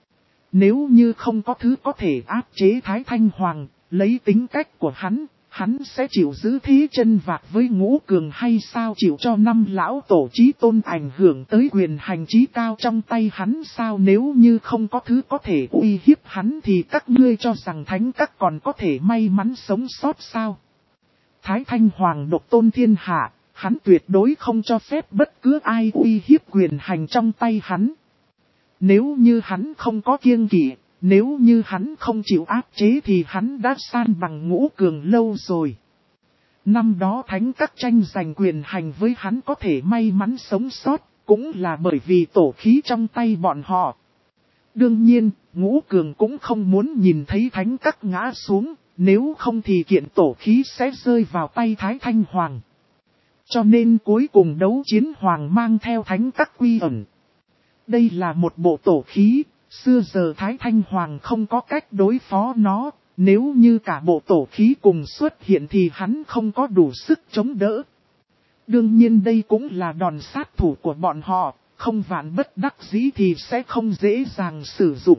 nếu như không có thứ có thể áp chế Thái Thanh Hoàng, lấy tính cách của hắn sẽ chịu giữ thế chân vạc với Ngũ Cường hay sao, chịu cho 5 lão tổ chí tôn ảnh hưởng tới quyền hành trí cao trong tay hắn sao? Nếu như không có thứ có thể uy hiếp hắn thì các ngươi cho rằng thánh các còn có thể may mắn sống sót sao? Thái Thanh Hoàng độc tôn thiên hạ, hắn tuyệt đối không cho phép bất cứ ai uy hiếp quyền hành trong tay hắn. Nếu như hắn không có kiêng kỵ, nếu như hắn không chịu áp chế thì hắn đã san bằng Ngũ Cường lâu rồi. Năm đó thánh các tranh giành quyền hành với hắn có thể may mắn sống sót, cũng là bởi vì tổ khí trong tay bọn họ. Đương nhiên, Ngũ Cường cũng không muốn nhìn thấy thánh các ngã xuống, nếu không thì kiện tổ khí sẽ rơi vào tay Thái Thanh Hoàng. Cho nên cuối cùng Đấu Chiến Hoàng mang theo thánh các quy ẩn. Đây là một bộ tổ khí. Xưa giờ Thái Thanh Hoàng không có cách đối phó nó, nếu như cả bộ tổ khí cùng xuất hiện thì hắn không có đủ sức chống đỡ. Đương nhiên đây cũng là đòn sát thủ của bọn họ, không vạn bất đắc dĩ thì sẽ không dễ dàng sử dụng.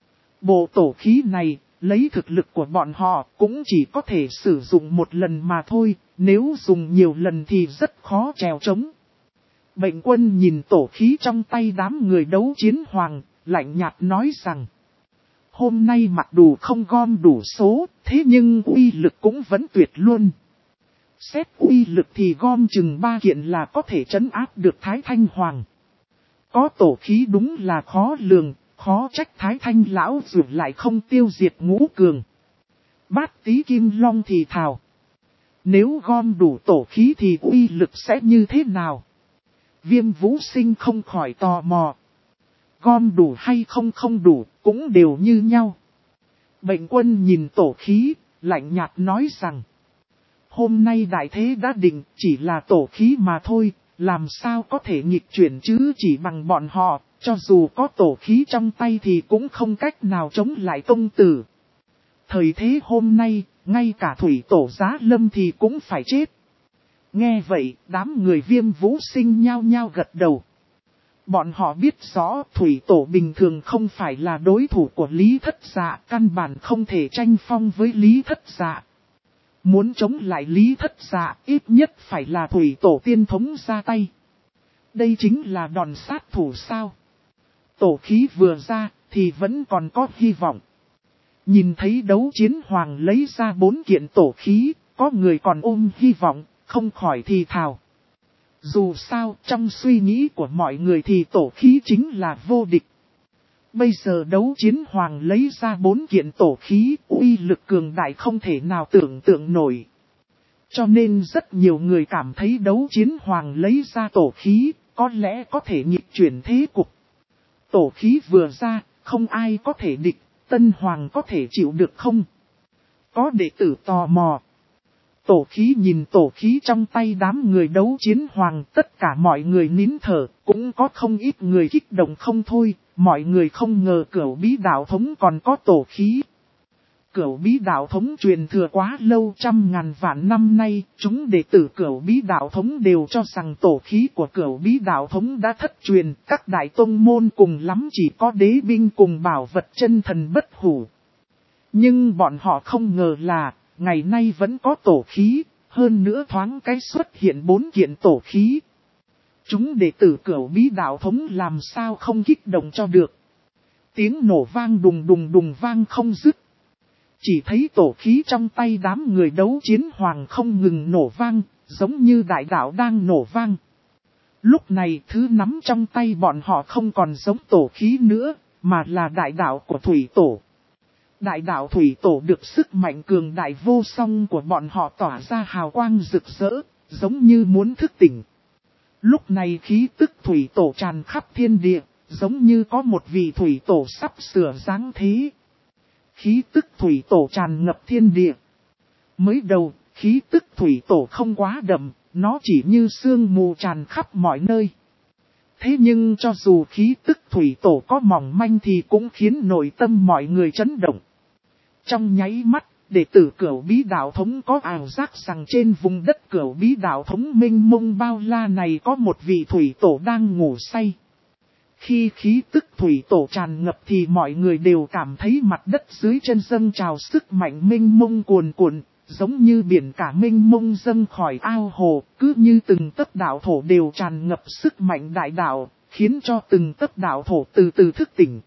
Bộ tổ khí này, lấy thực lực của bọn họ cũng chỉ có thể sử dụng một lần mà thôi, nếu dùng nhiều lần thì rất khó trèo trống. Bệnh Quân nhìn tổ khí trong tay đám người Đấu Chiến Hoàng, lạnh nhạt nói rằng, hôm nay mặc dù không gom đủ số, thế nhưng uy lực cũng vẫn tuyệt luôn. Xét uy lực thì gom chừng 3 kiện là có thể trấn áp được Thái Thanh Hoàng. Có tổ khí đúng là khó lường, khó trách Thái Thanh lão dù lại không tiêu diệt Ngũ Cường. Bát Tí Kim Long thì thào, nếu gom đủ tổ khí thì uy lực sẽ như thế nào? Viêm Vũ Sinh không khỏi tò mò. Gom đủ hay không đủ, cũng đều như nhau. Bệnh Quân nhìn tổ khí, lạnh nhạt nói rằng, hôm nay đại thế đã định, chỉ là tổ khí mà thôi, làm sao có thể nghịch chuyển chứ, chỉ bằng bọn họ, cho dù có tổ khí trong tay thì cũng không cách nào chống lại công tử. Thời thế hôm nay, ngay cả thủy tổ Giá Lâm thì cũng phải chết. Nghe vậy, đám người Viêm Vũ Sinh nhao nhao gật đầu. Bọn họ biết rõ thủy tổ bình thường không phải là đối thủ của Lý Thất Dạ, căn bản không thể tranh phong với Lý Thất Dạ. Muốn chống lại Lý Thất Dạ, ít nhất phải là thủy tổ tiên thống ra tay. Đây chính là đòn sát thủ sao? Tổ khí vừa ra, thì vẫn còn có hy vọng. Nhìn thấy Đấu Chiến Hoàng lấy ra 4 kiện tổ khí, có người còn ôm hy vọng, không khỏi thì thào. Dù sao, trong suy nghĩ của mọi người thì tổ khí chính là vô địch. Bây giờ Đấu Chiến Hoàng lấy ra 4 kiện tổ khí, uy lực cường đại không thể nào tưởng tượng nổi. Cho nên rất nhiều người cảm thấy đấu chiến hoàng lấy ra tổ khí, có lẽ có thể nghịch chuyển thế cục. Tổ khí vừa ra, không ai có thể địch, tân hoàng có thể chịu được không? Có đệ tử tò mò. Tổ khí nhìn tổ khí trong tay đám người đấu chiến hoàng, tất cả mọi người nín thở, cũng có không ít người kích động không thôi, mọi người không ngờ Cửu Bí đạo thống còn có tổ khí. Cửu Bí đạo thống truyền thừa quá lâu, trăm ngàn vạn năm nay, chúng đệ tử Cửu Bí đạo thống đều cho rằng tổ khí của Cửu Bí đạo thống đã thất truyền, các đại tông môn cùng lắm chỉ có đế binh cùng bảo vật chân thần bất hủ. Nhưng bọn họ không ngờ là, ngày nay vẫn có tổ khí, hơn nữa thoáng cái xuất hiện 4 kiện tổ khí. Chúng đệ tử Cửu Bí đạo thống làm sao không kích động cho được. Tiếng nổ vang đùng đùng đùng vang không dứt. Chỉ thấy tổ khí trong tay đám người đấu chiến hoàng không ngừng nổ vang, giống như đại đạo đang nổ vang. Lúc này thứ nắm trong tay bọn họ không còn giống tổ khí nữa, mà là đại đạo của thủy tổ. Đại đạo thủy tổ được sức mạnh cường đại vô song của bọn họ tỏa ra hào quang rực rỡ, giống như muốn thức tỉnh. Lúc này khí tức thủy tổ tràn khắp thiên địa, giống như có một vị thủy tổ sắp sửa giáng thế. Khí tức thủy tổ tràn ngập thiên địa. Mới đầu, khí tức thủy tổ không quá đậm, nó chỉ như sương mù tràn khắp mọi nơi. Thế nhưng cho dù khí tức thủy tổ có mỏng manh thì cũng khiến nội tâm mọi người chấn động. Trong nháy mắt, đệ tử Cửu Bí đạo thống có ảo giác rằng trên vùng đất Cửu Bí đạo thống mênh mông bao la này có một vị thủy tổ đang ngủ say. Khi khí tức thủy tổ tràn ngập thì mọi người đều cảm thấy mặt đất dưới chân dâng trào sức mạnh mênh mông cuồn cuộn, giống như biển cả mênh mông dâng khỏi ao hồ, cứ như từng tấc đạo thổ đều tràn ngập sức mạnh đại đạo, khiến cho từng tấc đạo thổ từ từ thức tỉnh.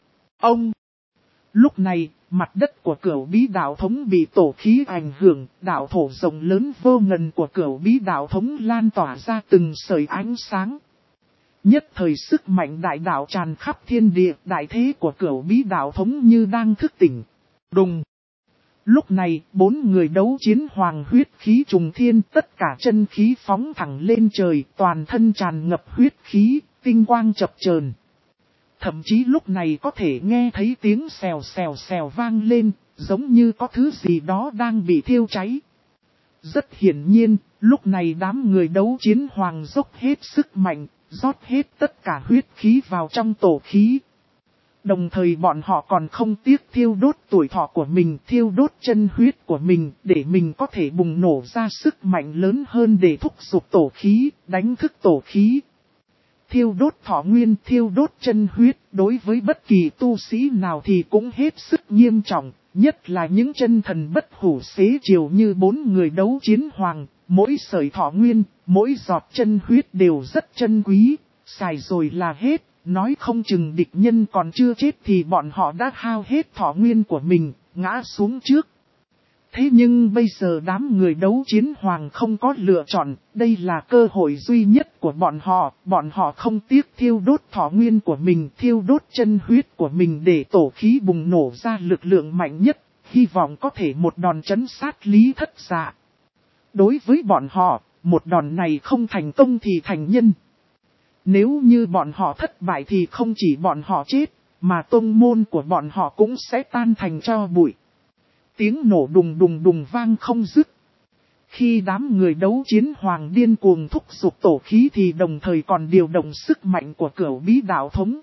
Lúc này, mặt đất của Cửu Bí đạo thống bị tổ khí ảnh hưởng, đạo thổ rộng lớn vô ngần của Cửu Bí đạo thống lan tỏa ra từng sợi ánh sáng. Nhất thời sức mạnh đại đạo tràn khắp thiên địa, đại thế của Cửu Bí đạo thống như đang thức tỉnh. Đùng! Lúc này, 4 người đấu chiến hoàng huyết khí trùng thiên, tất cả chân khí phóng thẳng lên trời, toàn thân tràn ngập huyết khí, tinh quang chập chờn. Thậm chí lúc này có thể nghe thấy tiếng xèo xèo xèo vang lên, giống như có thứ gì đó đang bị thiêu cháy. Rất hiển nhiên, lúc này đám người đấu chiến hoàng dốc hết sức mạnh, rót hết tất cả huyết khí vào trong tổ khí. Đồng thời bọn họ còn không tiếc thiêu đốt tuổi thọ của mình, thiêu đốt chân huyết của mình, để mình có thể bùng nổ ra sức mạnh lớn hơn để thúc giục tổ khí, đánh thức tổ khí. Thiêu đốt thọ nguyên, thiêu đốt chân huyết, đối với bất kỳ tu sĩ nào thì cũng hết sức nghiêm trọng, nhất là những chân thần bất hủ xế chiều như 4 người đấu chiến hoàng, mỗi sợi thọ nguyên, mỗi giọt chân huyết đều rất chân quý, xài rồi là hết, nói không chừng địch nhân còn chưa chết thì bọn họ đã hao hết thọ nguyên của mình, ngã xuống trước. Thế nhưng bây giờ đám người đấu chiến hoàng không có lựa chọn, đây là cơ hội duy nhất của bọn họ không tiếc thiêu đốt thọ nguyên của mình, thiêu đốt chân huyết của mình để tổ khí bùng nổ ra lực lượng mạnh nhất, hy vọng có thể một đòn trấn sát Lý Thất Dạ. Đối với bọn họ, một đòn này không thành công thì thành nhân. Nếu như bọn họ thất bại thì không chỉ bọn họ chết, mà tông môn của bọn họ cũng sẽ tan thành tro bụi. Tiếng nổ đùng đùng đùng vang không dứt. Khi đám người đấu chiến hoàng điên cuồng thúc giục tổ khí thì đồng thời còn điều động sức mạnh của Cửu Bí đạo thống.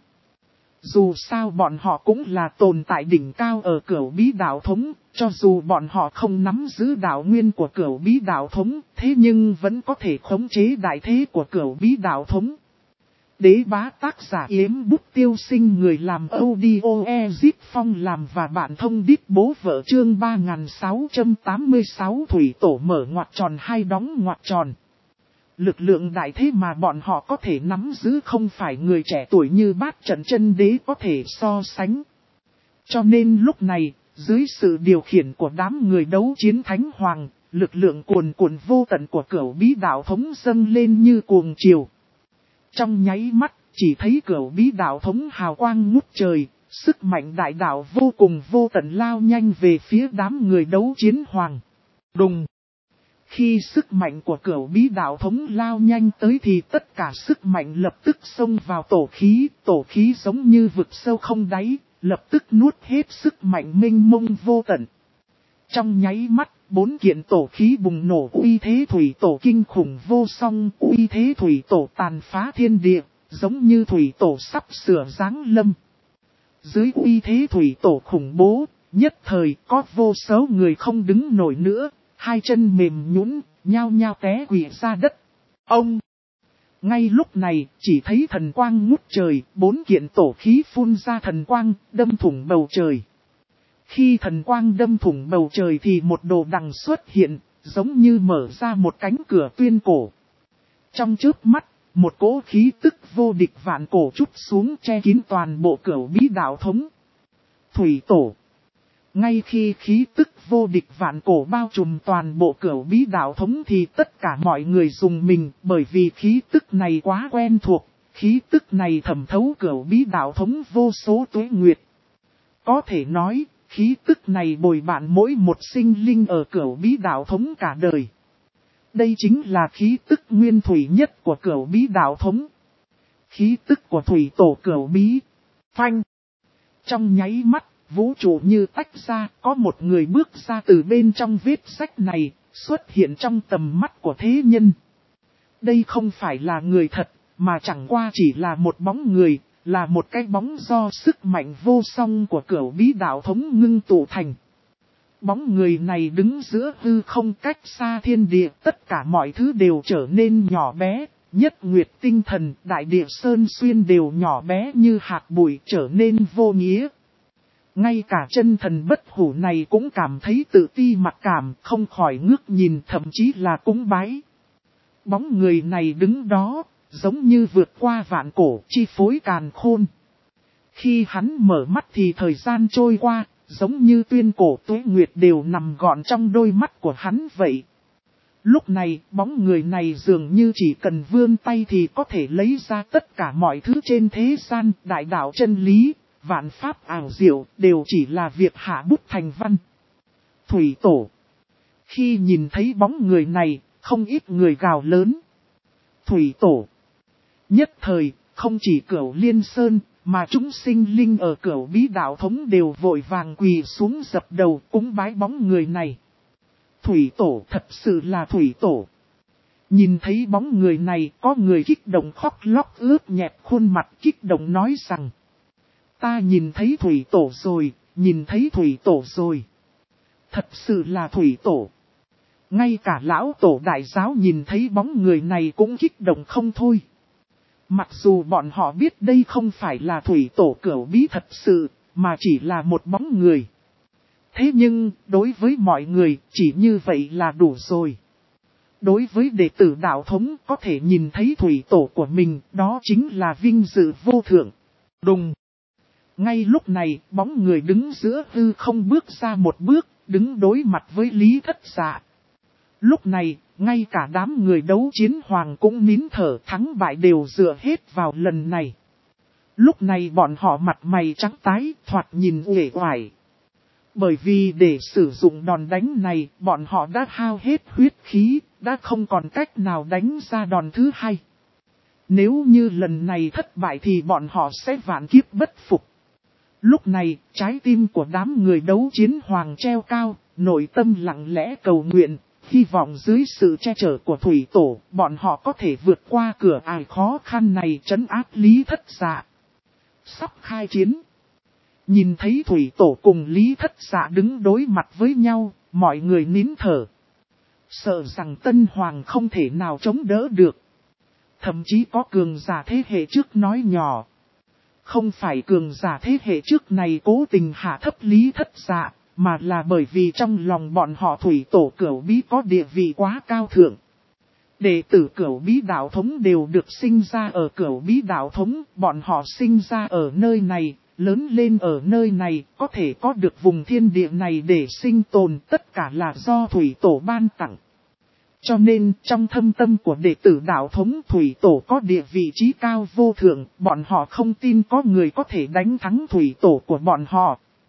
Dù sao bọn họ cũng là tồn tại đỉnh cao ở Cửu Bí đạo thống, cho dù bọn họ không nắm giữ đạo nguyên của Cửu Bí đạo thống, thế nhưng vẫn có thể khống chế đại thế của Cửu Bí đạo thống. Đế bá tác giả Yếm Bút Tiêu Sinh, người làm audio Ezip Phong làm và bạn thông đít bố vợ, chương 3686 Thủy Tổ mở ngoặc tròn hai đóng ngoặc tròn. Lực lượng đại thế mà bọn họ có thể nắm giữ không phải người trẻ tuổi như Bát Trận Chân Đế có thể so sánh. Cho nên lúc này, dưới sự điều khiển của đám người đấu chiến thánh hoàng, lực lượng cuồn cuộn vô tận của Cửu Bí đạo thống dâng lên như cuồng triều. Trong nháy mắt, chỉ thấy Cửu Bí đạo thống hào quang ngút trời, sức mạnh đại đạo vô cùng vô tận lao nhanh về phía đám người đấu chiến hoàng. Đùng! Khi sức mạnh của cửu bí đạo thống lao nhanh tới thì tất cả sức mạnh lập tức xông vào tổ khí giống như vực sâu không đáy, lập tức nuốt hết sức mạnh mênh mông vô tận. Trong nháy mắt, 4 kiện tổ khí bùng nổ, uy thế thủy tổ kinh khủng vô song, uy thế thủy tổ tàn phá thiên địa, giống như thủy tổ sắp sửa giáng lâm. Dưới uy thế thủy tổ khủng bố, nhất thời có vô số người không đứng nổi nữa, hai chân mềm nhũn, nhao nhao té quỵ ra đất. Ông! Ngay lúc này, chỉ thấy thần quang ngút trời, 4 kiện tổ khí phun ra thần quang, đâm thủng bầu trời. Khi thần quang đâm thủng bầu trời thì một đồ đằng xuất hiện, giống như mở ra một cánh cửa tuyên cổ. Trong chớp mắt, một cỗ khí tức vô địch vạn cổ trút xuống che kín toàn bộ cửu bí đạo thống. Thủy tổ. Ngay khi khí tức vô địch vạn cổ bao trùm toàn bộ cửu bí đạo thống thì tất cả mọi người rùng mình, bởi vì khí tức này quá quen thuộc, khí tức này thẩm thấu cửu bí đạo thống vô số tuế nguyệt. Có thể nói, khí tức này bồi bạn mỗi một sinh linh ở cửu bí đạo thống cả đời. Đây chính là khí tức nguyên thủy nhất của cửu bí đạo thống. Khí tức của thủy tổ cửu bí. Phanh. Trong nháy mắt, vũ trụ như tách ra, có một người bước ra từ bên trong vết sách này, xuất hiện trong tầm mắt của thế nhân. Đây không phải là người thật, mà chẳng qua chỉ là một bóng người, là một cái bóng do sức mạnh vô song của cửu bí đạo thống ngưng tụ thành. Bóng người này đứng giữa hư không cách xa thiên địa, tất cả mọi thứ đều trở nên nhỏ bé, nhất nguyệt tinh thần, đại địa sơn xuyên đều nhỏ bé như hạt bụi trở nên vô nghĩa. Ngay cả chân thần bất hủ này cũng cảm thấy tự ti mặc cảm, không khỏi ngước nhìn, thậm chí là cúng bái. Bóng người này đứng đó, giống như vượt qua vạn cổ, chi phối càn khôn. Khi hắn mở mắt thì thời gian trôi qua, giống như tuyên cổ tuế nguyệt đều nằm gọn trong đôi mắt của hắn vậy. Lúc này, bóng người này dường như chỉ cần vươn tay thì có thể lấy ra tất cả mọi thứ trên thế gian, đại đạo chân lý, vạn pháp ảo diệu, đều chỉ là việc hạ bút thành văn. Thủy tổ. Khi nhìn thấy bóng người này, không ít người gào lớn. Thủy tổ. Nhất thời, không chỉ Cửu Liên Sơn, mà chúng sinh linh ở Cửu bí đạo thống đều vội vàng quỳ xuống dập đầu cúng bái bóng người này. Thủy tổ, thật sự là thủy tổ. Nhìn thấy bóng người này, có người kích động khóc lóc ướt nhẹp khuôn mặt, kích động nói rằng: ta nhìn thấy thủy tổ rồi, nhìn thấy thủy tổ rồi. Thật sự là thủy tổ. Ngay cả lão tổ đại giáo nhìn thấy bóng người này cũng kích động không thôi. Mặc dù bọn họ biết đây không phải là thủy tổ cửu bí thật sự, mà chỉ là một bóng người. Thế nhưng, đối với mọi người, chỉ như vậy là đủ rồi. Đối với đệ tử đạo thống có thể nhìn thấy thủy tổ của mình, đó chính là vinh dự vô thượng. Đùng! Ngay lúc này, bóng người đứng giữa hư không bước ra một bước, đứng đối mặt với Lý Thất Dạ. Lúc này, ngay cả đám người đấu chiến hoàng cũng nín thở, thắng bại đều dựa hết vào lần này. Lúc này bọn họ mặt mày trắng tái, thoạt nhìn uể oải. Bởi vì để sử dụng đòn đánh này, bọn họ đã hao hết huyết khí, đã không còn cách nào đánh ra đòn thứ hai. Nếu như lần này thất bại thì bọn họ sẽ vạn kiếp bất phục. Lúc này, trái tim của đám người đấu chiến hoàng treo cao, nội tâm lặng lẽ cầu nguyện, hy vọng dưới sự che chở của thủy tổ, bọn họ có thể vượt qua cửa ải khó khăn này trấn áp Lý Thất Dạ. Sắp khai chiến. Nhìn thấy thủy tổ cùng Lý Thất Dạ đứng đối mặt với nhau, mọi người nín thở. Sợ rằng Tân Hoàng không thể nào chống đỡ được. Thậm chí có cường giả thế hệ trước nói nhỏ. Không phải cường giả thế hệ trước này cố tình hạ thấp Lý Thất Dạ, mà là bởi vì trong lòng bọn họ thủy tổ cửu bí có địa vị quá cao thượng. Đệ tử cửu bí đạo thống đều được sinh ra ở cửu bí đạo thống, bọn họ sinh ra ở nơi này, lớn lên ở nơi này, có thể có được vùng thiên địa này để sinh tồn, tất cả là do thủy tổ ban tặng. Cho nên, trong thâm tâm của đệ tử đạo thống thủy tổ có địa vị trí cao vô thượng, bọn họ không tin có người có thể đánh thắng thủy tổ của bọn họ.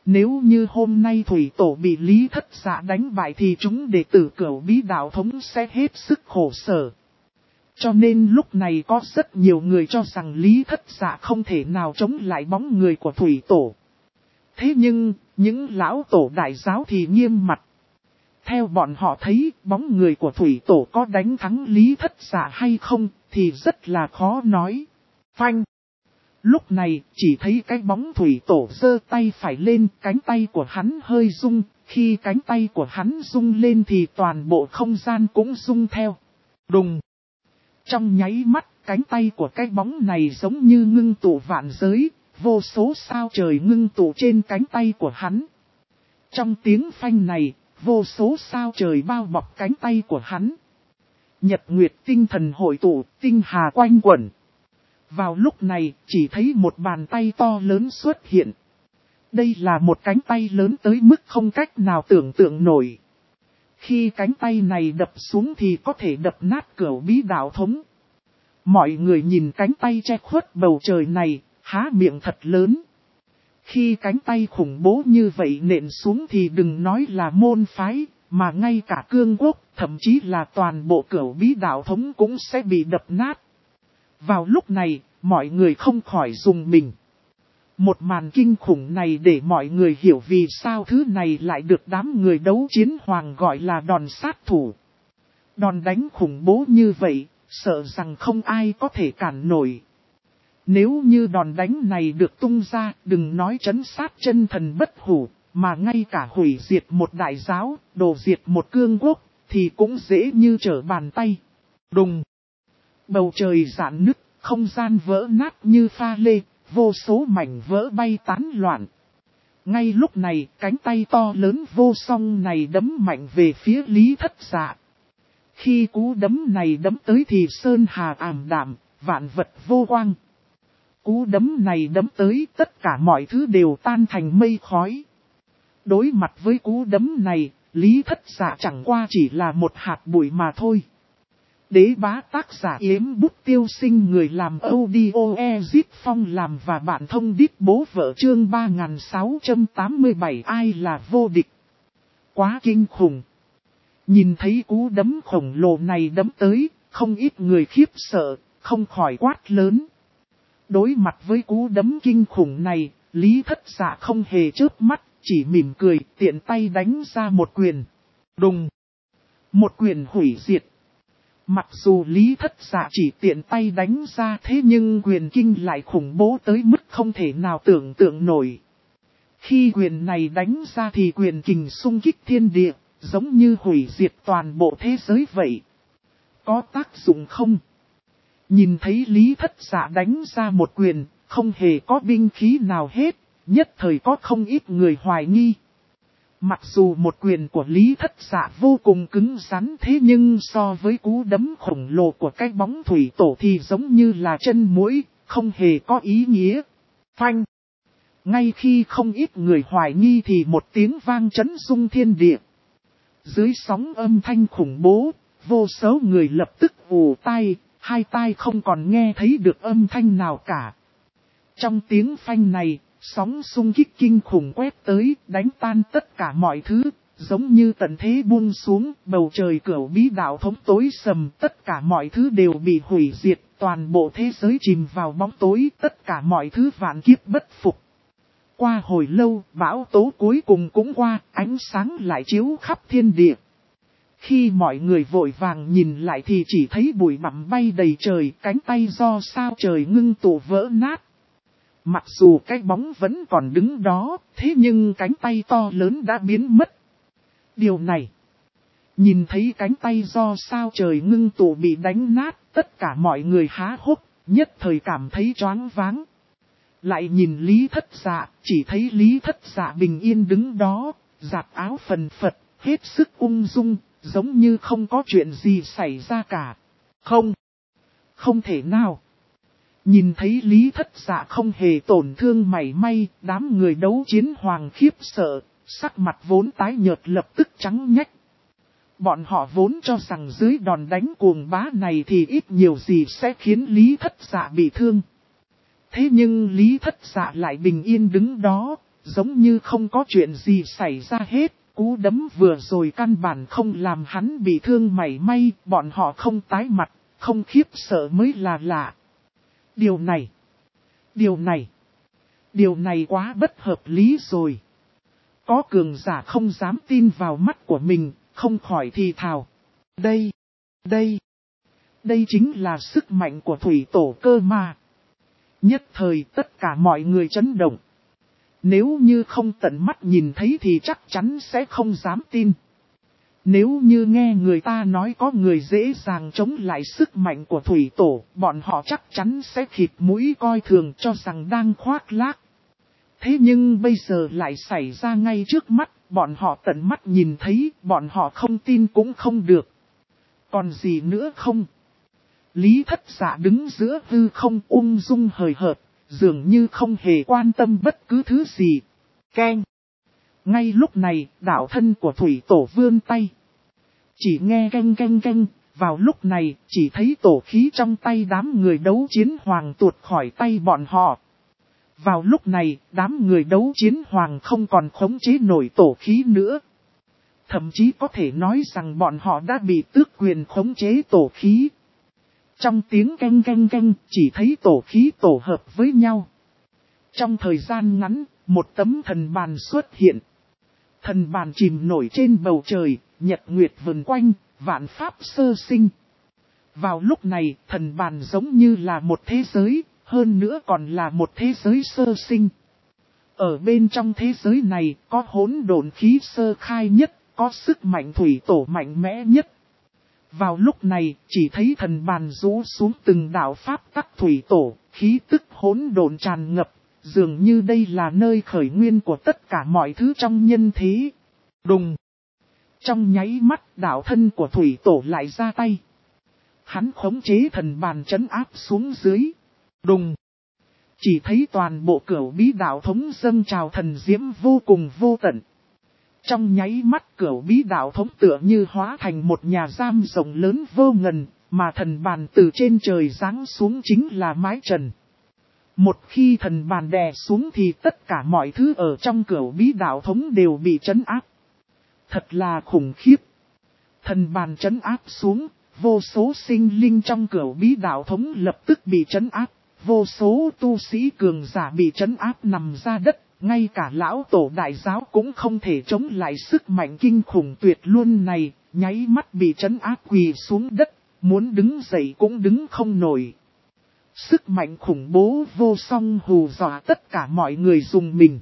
Nếu như hôm nay thủy tổ bị Lý Thất Dạ đánh bại thì chúng đệ tử Cửu Bí đạo thống sẽ hết sức khổ sở. Cho nên lúc này có rất nhiều người cho rằng Lý Thất Dạ không thể nào chống lại bóng người của thủy tổ. Thế nhưng, những lão tổ đại giáo thì nghiêm mặt. Theo bọn họ thấy, bóng người của thủy tổ có đánh thắng Lý Thất Dạ hay không, thì rất là khó nói. Phanh! Lúc này, chỉ thấy cái bóng thủy tổ giơ tay phải lên, cánh tay của hắn hơi rung, khi cánh tay của hắn rung lên thì toàn bộ không gian cũng rung theo. Đùng! Trong nháy mắt, cánh tay của cái bóng này giống như ngưng tụ vạn giới, vô số sao trời ngưng tụ trên cánh tay của hắn. Trong tiếng phanh này, vô số sao trời bao bọc cánh tay của hắn. Nhật nguyệt tinh thần hội tụ, tinh hà quanh quẩn. Vào lúc này, chỉ thấy một bàn tay to lớn xuất hiện. Đây là một cánh tay lớn tới mức không cách nào tưởng tượng nổi. Khi cánh tay này đập xuống thì có thể đập nát Cửu Bí đạo thống. Mọi người nhìn cánh tay che khuất bầu trời này, há miệng thật lớn. Khi cánh tay khủng bố như vậy nện xuống thì đừng nói là môn phái, mà ngay cả cương quốc, thậm chí là toàn bộ Cửu Bí đạo thống cũng sẽ bị đập nát. Vào lúc này, mọi người không khỏi rùng mình. Một màn kinh khủng này để mọi người hiểu vì sao thứ này lại được đám người đấu chiến hoàng gọi là đòn sát thủ. Đòn đánh khủng bố như vậy, sợ rằng không ai có thể cản nổi. Nếu như đòn đánh này được tung ra, đừng nói trấn sát chân thần bất hủ, mà ngay cả hủy diệt một đại giáo, đổ diệt một cương quốc, thì cũng dễ như trở bàn tay. Đùng! Bầu trời rạn nứt, không gian vỡ nát như pha lê, vô số mảnh vỡ bay tán loạn. Ngay lúc này, cánh tay to lớn vô song này đấm mạnh về phía Lý Thất Dạ. Khi cú đấm này đấm tới thì sơn hà ảm đạm, vạn vật vô quang. Cú đấm này đấm tới tất cả mọi thứ đều tan thành mây khói. Đối mặt với cú đấm này, Lý Thất Dạ chẳng qua chỉ là một hạt bụi mà thôi. Đế bá tác giả Yếm Bút Tiêu Sinh, người làm audio Ezip Phong làm và bạn thông đít bố vợ, chương 3687 ai là vô địch. Quá kinh khủng. Nhìn thấy cú đấm khổng lồ này đấm tới, không ít người khiếp sợ, không khỏi quát lớn. Đối mặt với cú đấm kinh khủng này, Lý Thất Dạ không hề chớp mắt, chỉ mỉm cười, tiện tay đánh ra một quyền. Đùng! Một quyền hủy diệt. Mặc dù Lý Thất Dạ chỉ tiện tay đánh ra, thế nhưng quyền kinh lại khủng bố tới mức không thể nào tưởng tượng nổi. Khi quyền này đánh ra thì quyền kình xung kích thiên địa, giống như hủy diệt toàn bộ thế giới vậy. Có tác dụng không? Nhìn thấy Lý Thất Dạ đánh ra một quyền, không hề có binh khí nào hết, nhất thời có không ít người hoài nghi. Mặc dù một quyền của Lý Thất Dạ vô cùng cứng rắn, thế nhưng so với cú đấm khổng lồ của cái bóng thủy tổ thì giống như là chân muỗi, không hề có ý nghĩa. Phanh! Ngay khi không ít người hoài nghi thì một tiếng vang chấn rung thiên địa. Dưới sóng âm thanh khủng bố, vô số người lập tức ù tai, hai tai không còn nghe thấy được âm thanh nào cả. Trong tiếng phanh này, sóng xung kích kinh khủng quét tới, đánh tan tất cả mọi thứ, giống như tận thế buông xuống, bầu trời Cửu Bí đạo thống tối sầm, tất cả mọi thứ đều bị hủy diệt, toàn bộ thế giới chìm vào bóng tối, tất cả mọi thứ vạn kiếp bất phục. Qua hồi lâu, bão tố cuối cùng cũng qua, ánh sáng lại chiếu khắp thiên địa. Khi mọi người vội vàng nhìn lại thì chỉ thấy bụi bặm bay đầy trời, cánh tay do sao trời ngưng tụ vỡ nát. Mặc dù cái bóng vẫn còn đứng đó, thế nhưng cánh tay to lớn đã biến mất. Điều này, nhìn thấy cánh tay do sao trời ngưng tụ bị đánh nát, tất cả mọi người há hốc, nhất thời cảm thấy choáng váng. Lại nhìn Lý Thất Dạ, chỉ thấy Lý Thất Dạ bình yên đứng đó, giặt áo phần phật, hết sức ung dung, giống như không có chuyện gì xảy ra cả. Không thể nào. Nhìn thấy Lý Thất Dạ không hề tổn thương mảy may, đám người đấu chiến hoàng khiếp sợ, sắc mặt vốn tái nhợt lập tức trắng nhách. Bọn họ vốn cho rằng dưới đòn đánh cuồng bá này thì ít nhiều gì sẽ khiến Lý Thất Dạ bị thương. Thế nhưng Lý Thất Dạ lại bình yên đứng đó, giống như không có chuyện gì xảy ra hết. Cú đấm vừa rồi căn bản không làm hắn bị thương mảy may, bọn họ không tái mặt, không khiếp sợ mới là lạ. Điều này quá bất hợp lý rồi. Có cường giả không dám tin vào mắt của mình, không khỏi thì thào. Đây chính là sức mạnh của thủy tổ cơ mà. Nhất thời tất cả mọi người chấn động. Nếu như không tận mắt nhìn thấy thì chắc chắn sẽ không dám tin. Nếu như nghe người ta nói có người dễ dàng chống lại sức mạnh của thủy tổ, bọn họ chắc chắn sẽ khịt mũi coi thường cho rằng đang khoác lác. Thế nhưng bây giờ lại xảy ra ngay trước mắt, bọn họ tận mắt nhìn thấy, bọn họ không tin cũng không được. Còn gì nữa không? Lý Thất Dạ đứng giữa hư không ung dung hời hợt, dường như không hề quan tâm bất cứ thứ gì. Keng! Ngay lúc này, đạo thân của thủy tổ vươn tay. Chỉ nghe canh canh canh, vào lúc này, chỉ thấy tổ khí trong tay đám người đấu chiến hoàng tuột khỏi tay bọn họ. Vào lúc này, đám người đấu chiến hoàng không còn khống chế nổi tổ khí nữa. Thậm chí có thể nói rằng bọn họ đã bị tước quyền khống chế tổ khí. Trong tiếng canh canh canh, chỉ thấy tổ khí tổ hợp với nhau. Trong thời gian ngắn, một tấm thần bàn xuất hiện. Thần bàn chìm nổi trên bầu trời, nhật nguyệt vần quanh, vạn pháp sơ sinh. Vào lúc này, thần bàn giống như là một thế giới, hơn nữa còn là một thế giới sơ sinh. Ở bên trong thế giới này, có hỗn độn khí sơ khai nhất, có sức mạnh thủy tổ mạnh mẽ nhất. Vào lúc này, chỉ thấy thần bàn rũ xuống từng đạo pháp tắc thủy tổ, khí tức hỗn độn tràn ngập, dường như đây là nơi khởi nguyên của tất cả mọi thứ trong nhân thế. Đùng! Trong nháy mắt, đạo thân của thủy tổ lại ra tay. Hắn khống chế thần bàn trấn áp xuống dưới. Đùng! Chỉ thấy toàn bộ cửu bí đạo thống dâng trào thần diễm vô cùng vô tận. Trong nháy mắt cửu bí đạo thống tựa như hóa thành một nhà giam rộng lớn vô ngần, mà thần bàn từ trên trời giáng xuống chính là mái trần. Một khi thần bàn đè xuống thì tất cả mọi thứ ở trong cửu bí đạo thống đều bị trấn áp. Thật là khủng khiếp. Thần bàn trấn áp xuống, vô số sinh linh trong cửu bí đạo thống lập tức bị trấn áp. Vô số tu sĩ cường giả bị trấn áp nằm ra đất, ngay cả lão tổ đại giáo cũng không thể chống lại sức mạnh kinh khủng tuyệt luân này, nháy mắt bị trấn áp quỳ xuống đất, muốn đứng dậy cũng đứng không nổi. Sức mạnh khủng bố vô song hù dọa tất cả mọi người dùng mình.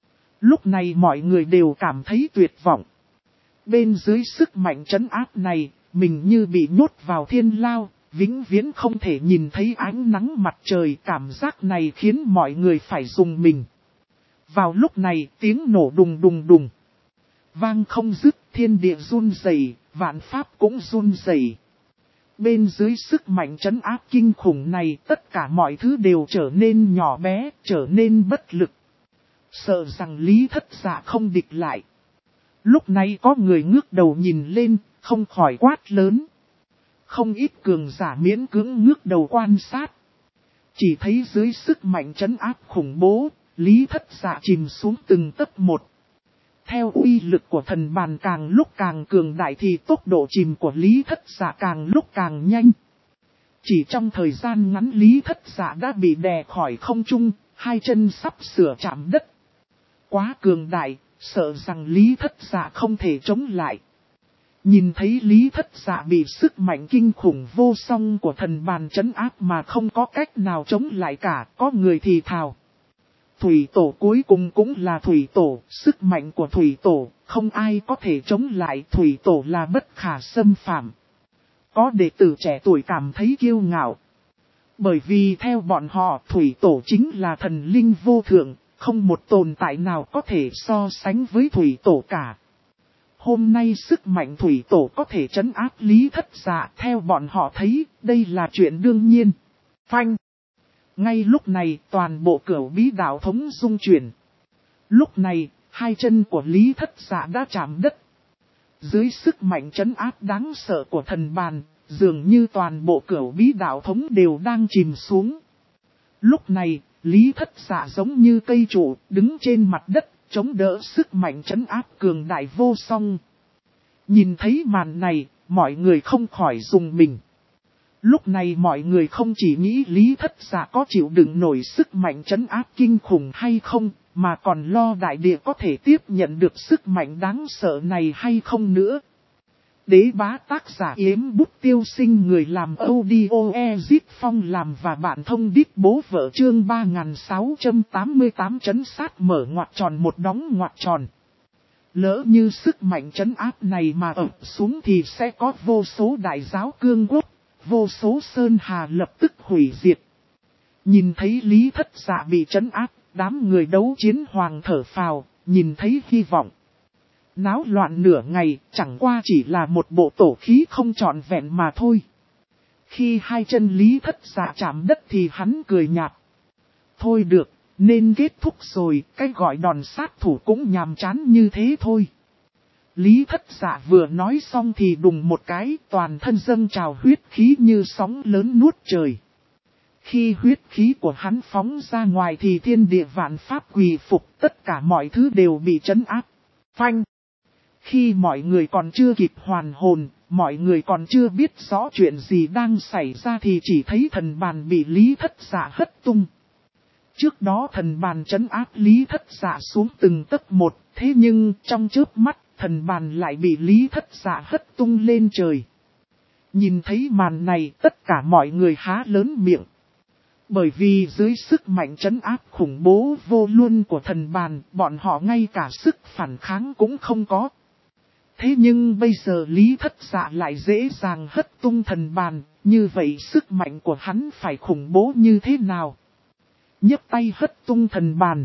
Lúc này mọi người đều cảm thấy tuyệt vọng. Bên dưới sức mạnh trấn áp này, mình như bị nhốt vào thiên lao. Vĩnh viễn không thể nhìn thấy ánh nắng mặt trời, cảm giác này khiến mọi người phải dùng mình. Vào lúc này tiếng nổ đùng đùng đùng. Vang không dứt, thiên địa run rẩy, vạn pháp cũng run rẩy. Bên dưới sức mạnh trấn áp kinh khủng này tất cả mọi thứ đều trở nên nhỏ bé, trở nên bất lực. Sợ rằng Lý Thất Dạ không địch lại. Lúc này có người ngước đầu nhìn lên, không khỏi quát lớn. Không ít cường giả miễn cưỡng ngước đầu quan sát. Chỉ thấy dưới sức mạnh trấn áp khủng bố, Lý Thất Dạ chìm xuống từng tấc một. Theo uy lực của thần bàn càng lúc càng cường đại thì tốc độ chìm của Lý Thất Dạ càng lúc càng nhanh. Chỉ trong thời gian ngắn Lý Thất Dạ đã bị đè khỏi không trung, hai chân sắp sửa chạm đất. Quá cường đại, sợ rằng Lý Thất Dạ không thể chống lại. Nhìn thấy Lý Thất Dạ bị sức mạnh kinh khủng vô song của thần bàn trấn áp mà không có cách nào chống lại cả, có người thì thào. Thủy tổ cuối cùng cũng là thủy tổ, sức mạnh của thủy tổ, không ai có thể chống lại, thủy tổ là bất khả xâm phạm. Có đệ tử trẻ tuổi cảm thấy kiêu ngạo. Bởi vì theo bọn họ thủy tổ chính là thần linh vô thượng, không một tồn tại nào có thể so sánh với thủy tổ cả. Hôm nay sức mạnh thủy tổ có thể trấn áp Lý Thất Dạ, theo bọn họ thấy, đây là chuyện đương nhiên. Phanh! Ngay lúc này, toàn bộ cửu bí đạo thống rung chuyển. Lúc này, hai chân của Lý Thất Dạ đã chạm đất. Dưới sức mạnh trấn áp đáng sợ của thần bàn, dường như toàn bộ cửu bí đạo thống đều đang chìm xuống. Lúc này, Lý Thất Dạ giống như cây trụ, đứng trên mặt đất, chống đỡ sức mạnh trấn áp cường đại vô song. Nhìn thấy màn này, mọi người không khỏi rùng mình. Lúc này mọi người không chỉ nghĩ Lý Thất Dạ có chịu đựng nổi sức mạnh trấn áp kinh khủng hay không, mà còn lo đại địa có thể tiếp nhận được sức mạnh đáng sợ này hay không nữa. Đế bá tác giả Yếm Bút Tiêu Sinh, người làm audio Ezip Phong làm và bạn thông đít bố vợ, chương 3688 trấn sát mở ngoặc tròn một đóng ngoặc tròn. Lỡ như sức mạnh trấn áp này mà ập xuống thì sẽ có vô số đại giáo cương quốc, vô số sơn hà lập tức hủy diệt. Nhìn thấy Lý Thất Dạ bị trấn áp, đám người đấu chiến hoàng thở phào, nhìn thấy hy vọng. Náo loạn nửa ngày, chẳng qua chỉ là một bộ tổ khí không trọn vẹn mà thôi. Khi hai chân Lý Thất Dạ chạm đất thì hắn cười nhạt. Thôi được, nên kết thúc rồi, cái gọi đòn sát thủ cũng nhàm chán như thế thôi. Lý Thất Dạ vừa nói xong thì đùng một cái, toàn thân dâng trào huyết khí như sóng lớn nuốt trời. Khi huyết khí của hắn phóng ra ngoài thì thiên địa vạn pháp quỳ phục, tất cả mọi thứ đều bị trấn áp. Phanh! Khi mọi người còn chưa kịp hoàn hồn, mọi người còn chưa biết rõ chuyện gì đang xảy ra thì chỉ thấy thần bàn bị Lý Thất Dạ hất tung. Trước đó thần bàn trấn áp Lý Thất Dạ xuống từng tấc một, thế nhưng trong chớp mắt, thần bàn lại bị Lý Thất Dạ hất tung lên trời. Nhìn thấy màn này, tất cả mọi người há lớn miệng. Bởi vì dưới sức mạnh trấn áp khủng bố vô luân của thần bàn, bọn họ ngay cả sức phản kháng cũng không có. Thế nhưng bây giờ Lý Thất Dạ lại dễ dàng hất tung thần bàn, như vậy sức mạnh của hắn phải khủng bố như thế nào? Nhấc tay hất tung thần bàn.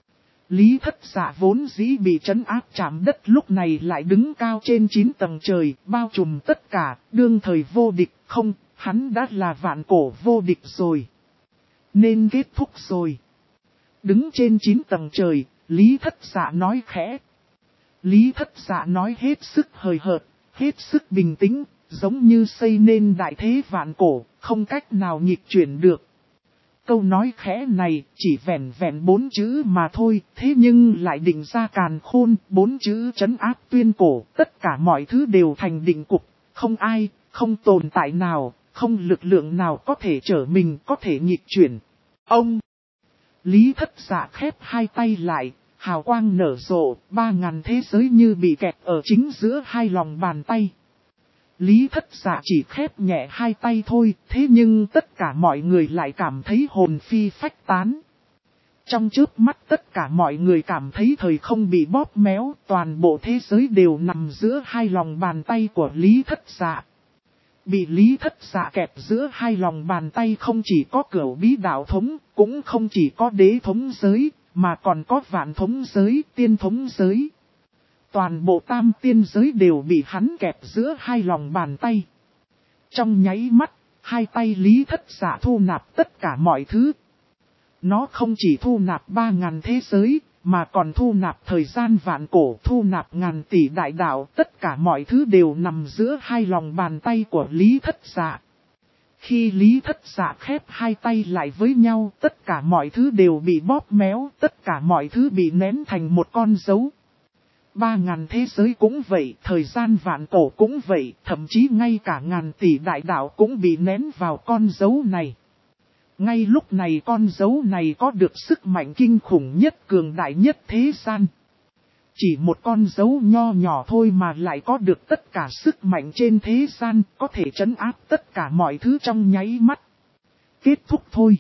Lý Thất Dạ vốn dĩ bị trấn áp chạm đất lúc này lại đứng cao trên 9 tầng trời, bao trùm tất cả, đương thời vô địch, không, hắn đã là vạn cổ vô địch rồi. Nên kết thúc rồi. Đứng trên 9 tầng trời, Lý Thất Dạ nói khẽ. Lý Thất Dạ nói hết sức hời hợt, hết sức bình tĩnh, giống như xây nên đại thế vạn cổ, không cách nào nghịch chuyển được. Câu nói khẽ này chỉ vẹn vẹn 4 chữ mà thôi, thế nhưng lại định ra càn khôn, 4 chữ trấn áp tuyên cổ, tất cả mọi thứ đều thành định cục, không ai, không tồn tại nào, không lực lượng nào có thể trở mình, có thể nghịch chuyển. Ông Lý Thất Dạ khép hai tay lại, hào quang nở rộ, 3000 thế giới như bị kẹt ở chính giữa hai lòng bàn tay. Lý Thất Dạ chỉ khép nhẹ hai tay thôi, thế nhưng tất cả mọi người lại cảm thấy hồn phi phách tán. Trong chớp mắt tất cả mọi người cảm thấy thời không bị bóp méo, toàn bộ thế giới đều nằm giữa hai lòng bàn tay của Lý Thất Dạ. Bị Lý Thất Dạ kẹp giữa hai lòng bàn tay không chỉ có Cửu Bí Đạo Thống, cũng không chỉ có Đế Thống Giới, mà còn có Vạn Thống Giới, Tiên Thống Giới. Toàn bộ tam tiên giới đều bị hắn kẹp giữa hai lòng bàn tay. Trong nháy mắt, hai tay Lý Thất Dạ thu nạp tất cả mọi thứ. Nó không chỉ thu nạp 3000 thế giới, mà còn thu nạp thời gian vạn cổ, thu nạp ngàn tỷ đại đạo, tất cả mọi thứ đều nằm giữa hai lòng bàn tay của Lý Thất Dạ. Khi Lý Thất Dạ khép hai tay lại với nhau, tất cả mọi thứ đều bị bóp méo, tất cả mọi thứ bị nén thành một con dấu. 3000 thế giới cũng vậy, thời gian vạn cổ cũng vậy, thậm chí ngay cả ngàn tỷ đại đạo cũng bị nén vào con dấu này. Ngay lúc này con dấu này có được sức mạnh kinh khủng nhất, cường đại nhất thế gian. Chỉ một con dấu nho nhỏ thôi mà lại có được tất cả sức mạnh trên thế gian, có thể trấn áp tất cả mọi thứ trong nháy mắt. Kết thúc thôi.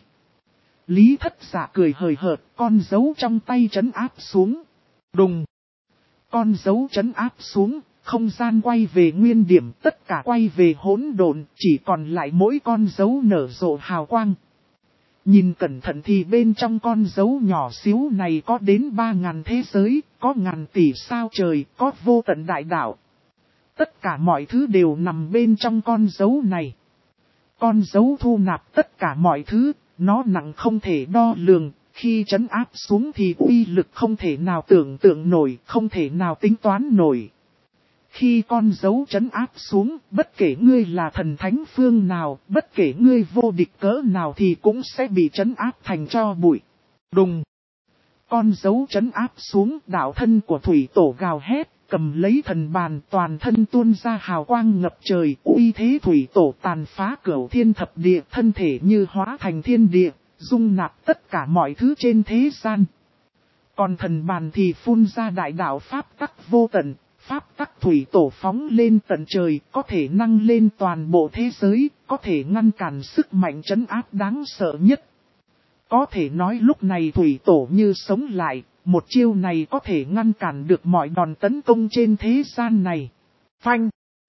Lý Thất Dạ cười hời hợt, con dấu trong tay trấn áp xuống. Đùng. Con dấu trấn áp xuống, không gian quay về nguyên điểm, tất cả quay về hỗn độn, chỉ còn lại mỗi con dấu nở rộ hào quang. Nhìn cẩn thận thì bên trong con dấu nhỏ xíu này có đến 3000 thế giới, có ngàn tỷ sao trời, có vô tận đại đạo. Tất cả mọi thứ đều nằm bên trong con dấu này. Con dấu thu nạp tất cả mọi thứ, nó nặng không thể đo lường. Khi trấn áp xuống thì uy lực không thể nào tưởng tượng nổi, không thể nào tính toán nổi. Khi con dấu trấn áp xuống, bất kể ngươi là thần thánh phương nào, bất kể ngươi vô địch cỡ nào thì cũng sẽ bị trấn áp thành tro bụi. Đùng! Con dấu trấn áp xuống, đạo thân của thủy tổ gào hét, cầm lấy thần bàn, toàn thân tuôn ra hào quang ngập trời, uy thế thủy tổ tàn phá cửu thiên thập địa, thân thể như hóa thành thiên địa, dung nạp tất cả mọi thứ trên thế gian. Còn thần bàn thì phun ra đại đạo pháp tắc vô tận, pháp tắc thủy tổ phóng lên tận trời, có thể nâng lên toàn bộ thế giới, có thể ngăn cản sức mạnh trấn áp đáng sợ nhất. Có thể nói lúc này thủy tổ như sống lại, một chiêu này có thể ngăn cản được mọi đòn tấn công trên thế gian này. Phanh!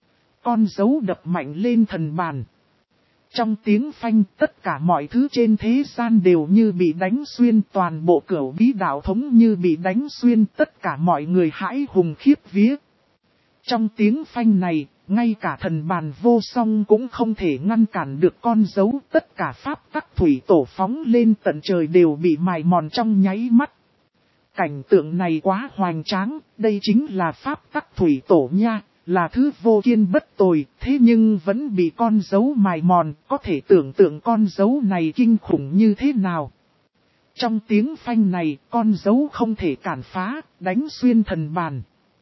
Con dấu đập mạnh lên thần bàn. Trong tiếng phanh, tất cả mọi thứ trên thế gian đều như bị đánh xuyên, toàn bộ cửu bí đạo thống như bị đánh xuyên, tất cả mọi người hãi hùng khiếp vía. Trong tiếng phanh này, ngay cả thần bàn vô song cũng không thể ngăn cản được con dấu, tất cả pháp tắc thủy tổ phóng lên tận trời đều bị mài mòn trong nháy mắt. Cảnh tượng này quá hoành tráng, đây chính là pháp tắc thủy tổ nha, là thứ vô kiên bất tồi, thế nhưng vẫn bị con dấu mài mòn, có thể tưởng tượng con dấu này kinh khủng như thế nào. Trong tiếng phanh này, con dấu không thể cản phá, đánh xuyên thần bàn.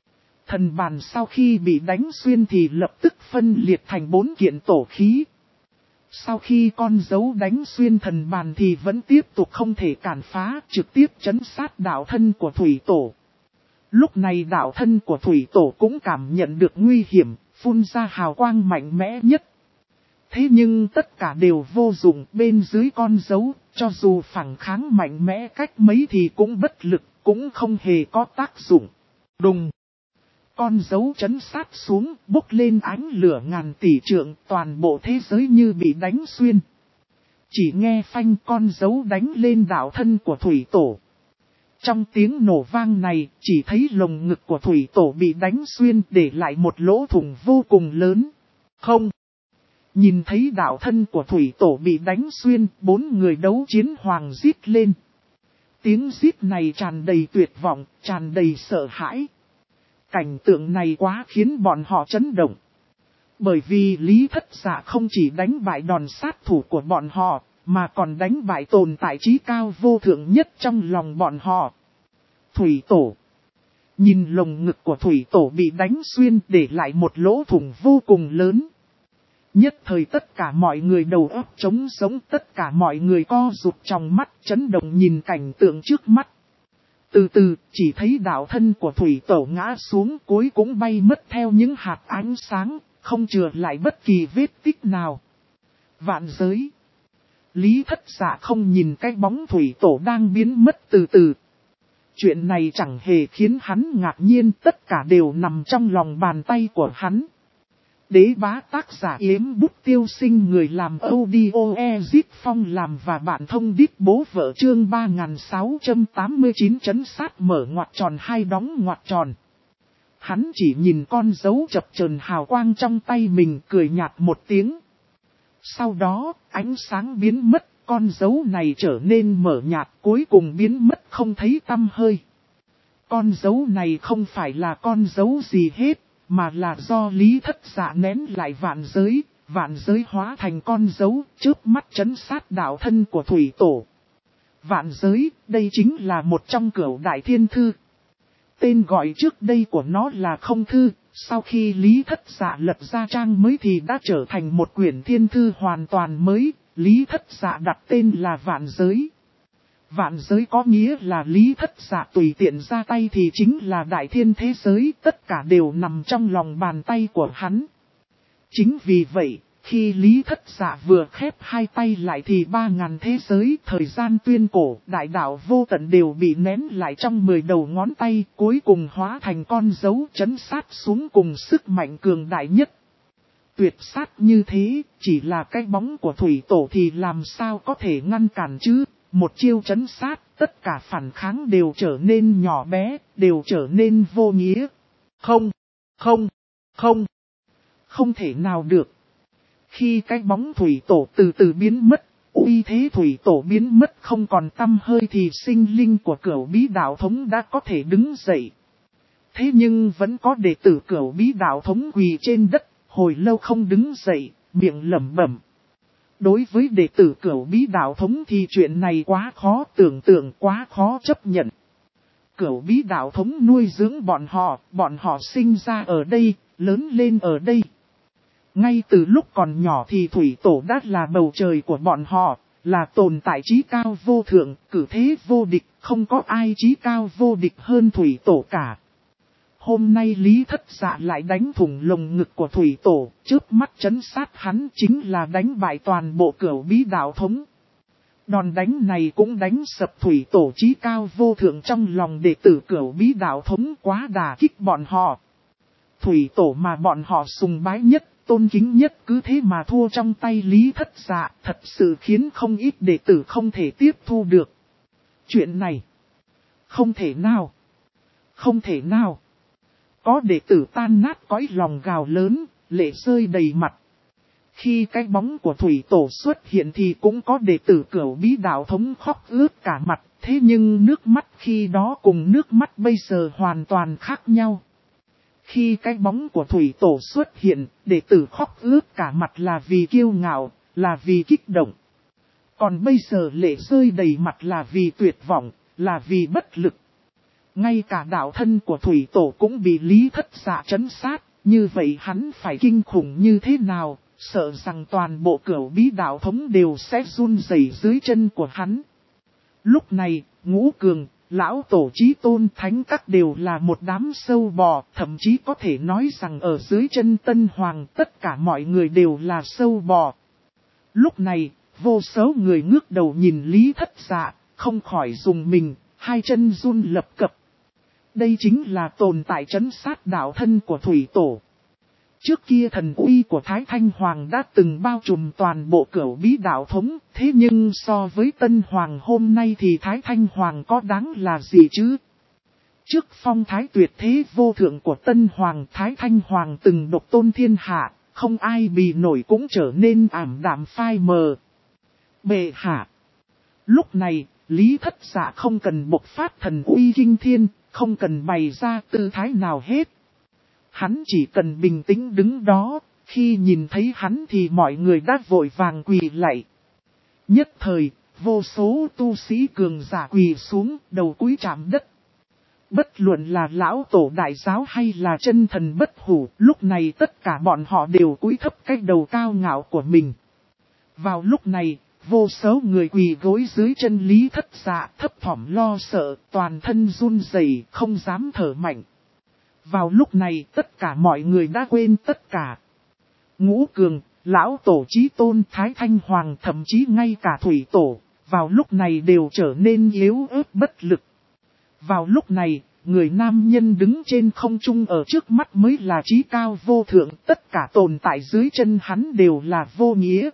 Thần bàn sau khi bị đánh xuyên thì lập tức phân liệt thành 4 kiện tổ khí. Sau khi con dấu đánh xuyên thần bàn thì vẫn tiếp tục không thể cản phá, trực tiếp trấn sát đạo thân của thủy tổ. Lúc này đạo thân của thủy tổ cũng cảm nhận được nguy hiểm, phun ra hào quang mạnh mẽ nhất. Thế nhưng tất cả đều vô dụng, bên dưới con dấu, cho dù phản kháng mạnh mẽ cách mấy thì cũng bất lực, cũng không hề có tác dụng. Đùng! Con dấu trấn sát xuống, bốc lên ánh lửa ngàn tỷ trượng, toàn bộ thế giới như bị đánh xuyên. Chỉ nghe phanh con dấu đánh lên đạo thân của thủy tổ. Trong tiếng nổ vang này, chỉ thấy lồng ngực của thủy tổ bị đánh xuyên để lại một lỗ thủng vô cùng lớn. Không! Nhìn thấy đạo thân của thủy tổ bị đánh xuyên, 4 người đấu chiến hoàng rít lên. Tiếng rít này tràn đầy tuyệt vọng, tràn đầy sợ hãi. Cảnh tượng này quá khiến bọn họ chấn động. Bởi vì Lý Thất Dạ không chỉ đánh bại đòn sát thủ của bọn họ, mà còn đánh bại tồn tại trí cao vô thượng nhất trong lòng bọn họ. Thủy tổ. Nhìn lồng ngực của thủy tổ bị đánh xuyên để lại một lỗ thủng vô cùng lớn. Nhất thời tất cả mọi người đầu óc trống sống, tất cả mọi người co rụt trong mắt chấn động nhìn cảnh tượng trước mắt. Từ từ, chỉ thấy đạo thân của thủy tổ ngã xuống cuối cũng bay mất theo những hạt ánh sáng, không chừa lại bất kỳ vết tích nào. Vạn giới. Lý Thất Dạ không nhìn cái bóng thủy tổ đang biến mất từ từ. Chuyện này chẳng hề khiến hắn ngạc nhiên, tất cả đều nằm trong lòng bàn tay của hắn. Đế bá tác giả Yếm Bút Tiêu Sinh, người làm audio Ezip Phong làm và bạn thông đít bố vợ chương 3689 chấn sát mở ngoặc tròn hai đóng ngoặc tròn. Hắn chỉ nhìn con dấu chập chờn hào quang trong tay mình cười nhạt một tiếng. Sau đó, ánh sáng biến mất, con dấu này trở nên mở nhạt cuối cùng biến mất không thấy tăm hơi. Con dấu này không phải là con dấu gì hết. Mà là do Lý Thất Dạ nén lại vạn giới hóa thành con dấu, chớp mắt trấn sát đạo thân của thủy tổ. Vạn giới, đây chính là một trong cửu đại thiên thư. Tên gọi trước đây của nó là không thư, sau khi Lý Thất Dạ lật ra trang mới thì đã trở thành một quyển thiên thư hoàn toàn mới, Lý Thất Dạ đặt tên là vạn giới. Vạn giới có nghĩa là Lý Thất Dạ tùy tiện ra tay thì chính là đại thiên thế giới, tất cả đều nằm trong lòng bàn tay của hắn. Chính vì vậy, khi Lý Thất Dạ vừa khép hai tay lại thì 3000 thế giới, thời gian tuyên cổ, đại đạo vô tận đều bị nén lại trong 10 đầu ngón tay, cuối cùng hóa thành con dấu trấn sát xuống cùng sức mạnh cường đại nhất. Tuyệt sát như thế, chỉ là cái bóng của thủy tổ thì làm sao có thể ngăn cản chứ? Một chiêu trấn sát, tất cả phản kháng đều trở nên nhỏ bé, đều trở nên vô nghĩa. Không thể nào được. Khi cái bóng thủy tổ từ từ biến mất, uy thế thủy tổ biến mất không còn tăm hơi thì sinh linh của cửu bí đạo thống đã có thể đứng dậy. Thế nhưng vẫn có đệ tử Cửu Bí đạo thống quỳ trên đất, hồi lâu không đứng dậy, miệng lẩm bẩm. Đối với đệ tử Cửu Bí đạo thống thì chuyện này quá khó tưởng tượng, quá khó chấp nhận. Cửu Bí đạo thống nuôi dưỡng bọn họ sinh ra ở đây, lớn lên ở đây. Ngay từ lúc còn nhỏ thì thủy tổ đã là bầu trời của bọn họ, là tồn tại trí cao vô thượng, cử thế vô địch, không có ai trí cao vô địch hơn thủy tổ cả. Hôm nay Lý Thất Dạ lại đánh thủng lồng ngực của thủy tổ, trước mắt trấn sát hắn chính là đánh bại toàn bộ Cửu Bí đạo thống. Đòn đánh này cũng đánh sập thủy tổ trí cao vô thượng trong lòng đệ tử Cửu Bí đạo thống, quá đả kích bọn họ. Thủy tổ mà bọn họ sùng bái nhất, tôn kính nhất cứ thế mà thua trong tay Lý Thất Dạ, thật sự khiến không ít đệ tử không thể tiếp thu được. Chuyện này, không thể nào, không thể nào. Có đệ tử tan nát cõi lòng gào lớn, lệ rơi đầy mặt. Khi cái bóng của thủy tổ xuất hiện thì cũng có đệ tử Cửu Bí đạo thống khóc ướt cả mặt, thế nhưng nước mắt khi đó cùng nước mắt bây giờ hoàn toàn khác nhau. Khi cái bóng của thủy tổ xuất hiện, đệ tử khóc ướt cả mặt là vì kiêu ngạo, là vì kích động. Còn bây giờ lệ rơi đầy mặt là vì tuyệt vọng, là vì bất lực. Ngay cả đạo thân của thủy tổ cũng bị Lý Thất Dạ trấn sát, như vậy hắn phải kinh khủng như thế nào, sợ rằng toàn bộ Cửu Bí đạo thống đều sẽ run rẩy dưới chân của hắn. Lúc này, Ngũ Cường, Lão Tổ Chí Tôn, Thánh Các đều là một đám sâu bò, thậm chí có thể nói rằng ở dưới chân Tân Hoàng tất cả mọi người đều là sâu bò. Lúc này, vô số người ngước đầu nhìn Lý Thất Dạ, không khỏi dùng mình, hai chân run lập cập. Đây chính là tồn tại trấn sát đạo thân của thủy tổ. Trước kia thần uy của Thái Thanh Hoàng đã từng bao trùm toàn bộ Cửu Bí đạo thống, thế nhưng so với Tân Hoàng hôm nay thì Thái Thanh Hoàng có đáng là gì chứ? Trước phong thái tuyệt thế vô thượng của Tân Hoàng, Thái Thanh Hoàng từng độc tôn thiên hạ, không ai bì nổi cũng trở nên ảm đạm phai mờ. Bệ hạ. Lúc này, Lý Thất Dạ không cần bộc phát thần uy kinh thiên, không cần bày ra tư thái nào hết. Hắn chỉ cần bình tĩnh đứng đó, khi nhìn thấy hắn thì mọi người đã vội vàng quỳ lạy. Nhất thời, vô số tu sĩ cường giả quỳ xuống, đầu cúi chạm đất. Bất luận là lão tổ đại giáo hay là chân thần bất hủ, lúc này tất cả bọn họ đều cúi thấp cái đầu cao ngạo của mình. Vào lúc này, vô số người quỳ gối dưới chân Lý Thất Dạ, thấp thỏm lo sợ, toàn thân run rẩy, không dám thở mạnh. Vào lúc này tất cả mọi người đã quên tất cả. Ngũ Cường, Lão Tổ Chí Tôn, Thái Thanh Hoàng, thậm chí ngay cả Thủy Tổ, vào lúc này đều trở nên yếu ớt bất lực. Vào lúc này, người nam nhân đứng trên không trung ở trước mắt mới là trí cao vô thượng, tất cả tồn tại dưới chân hắn đều là vô nghĩa.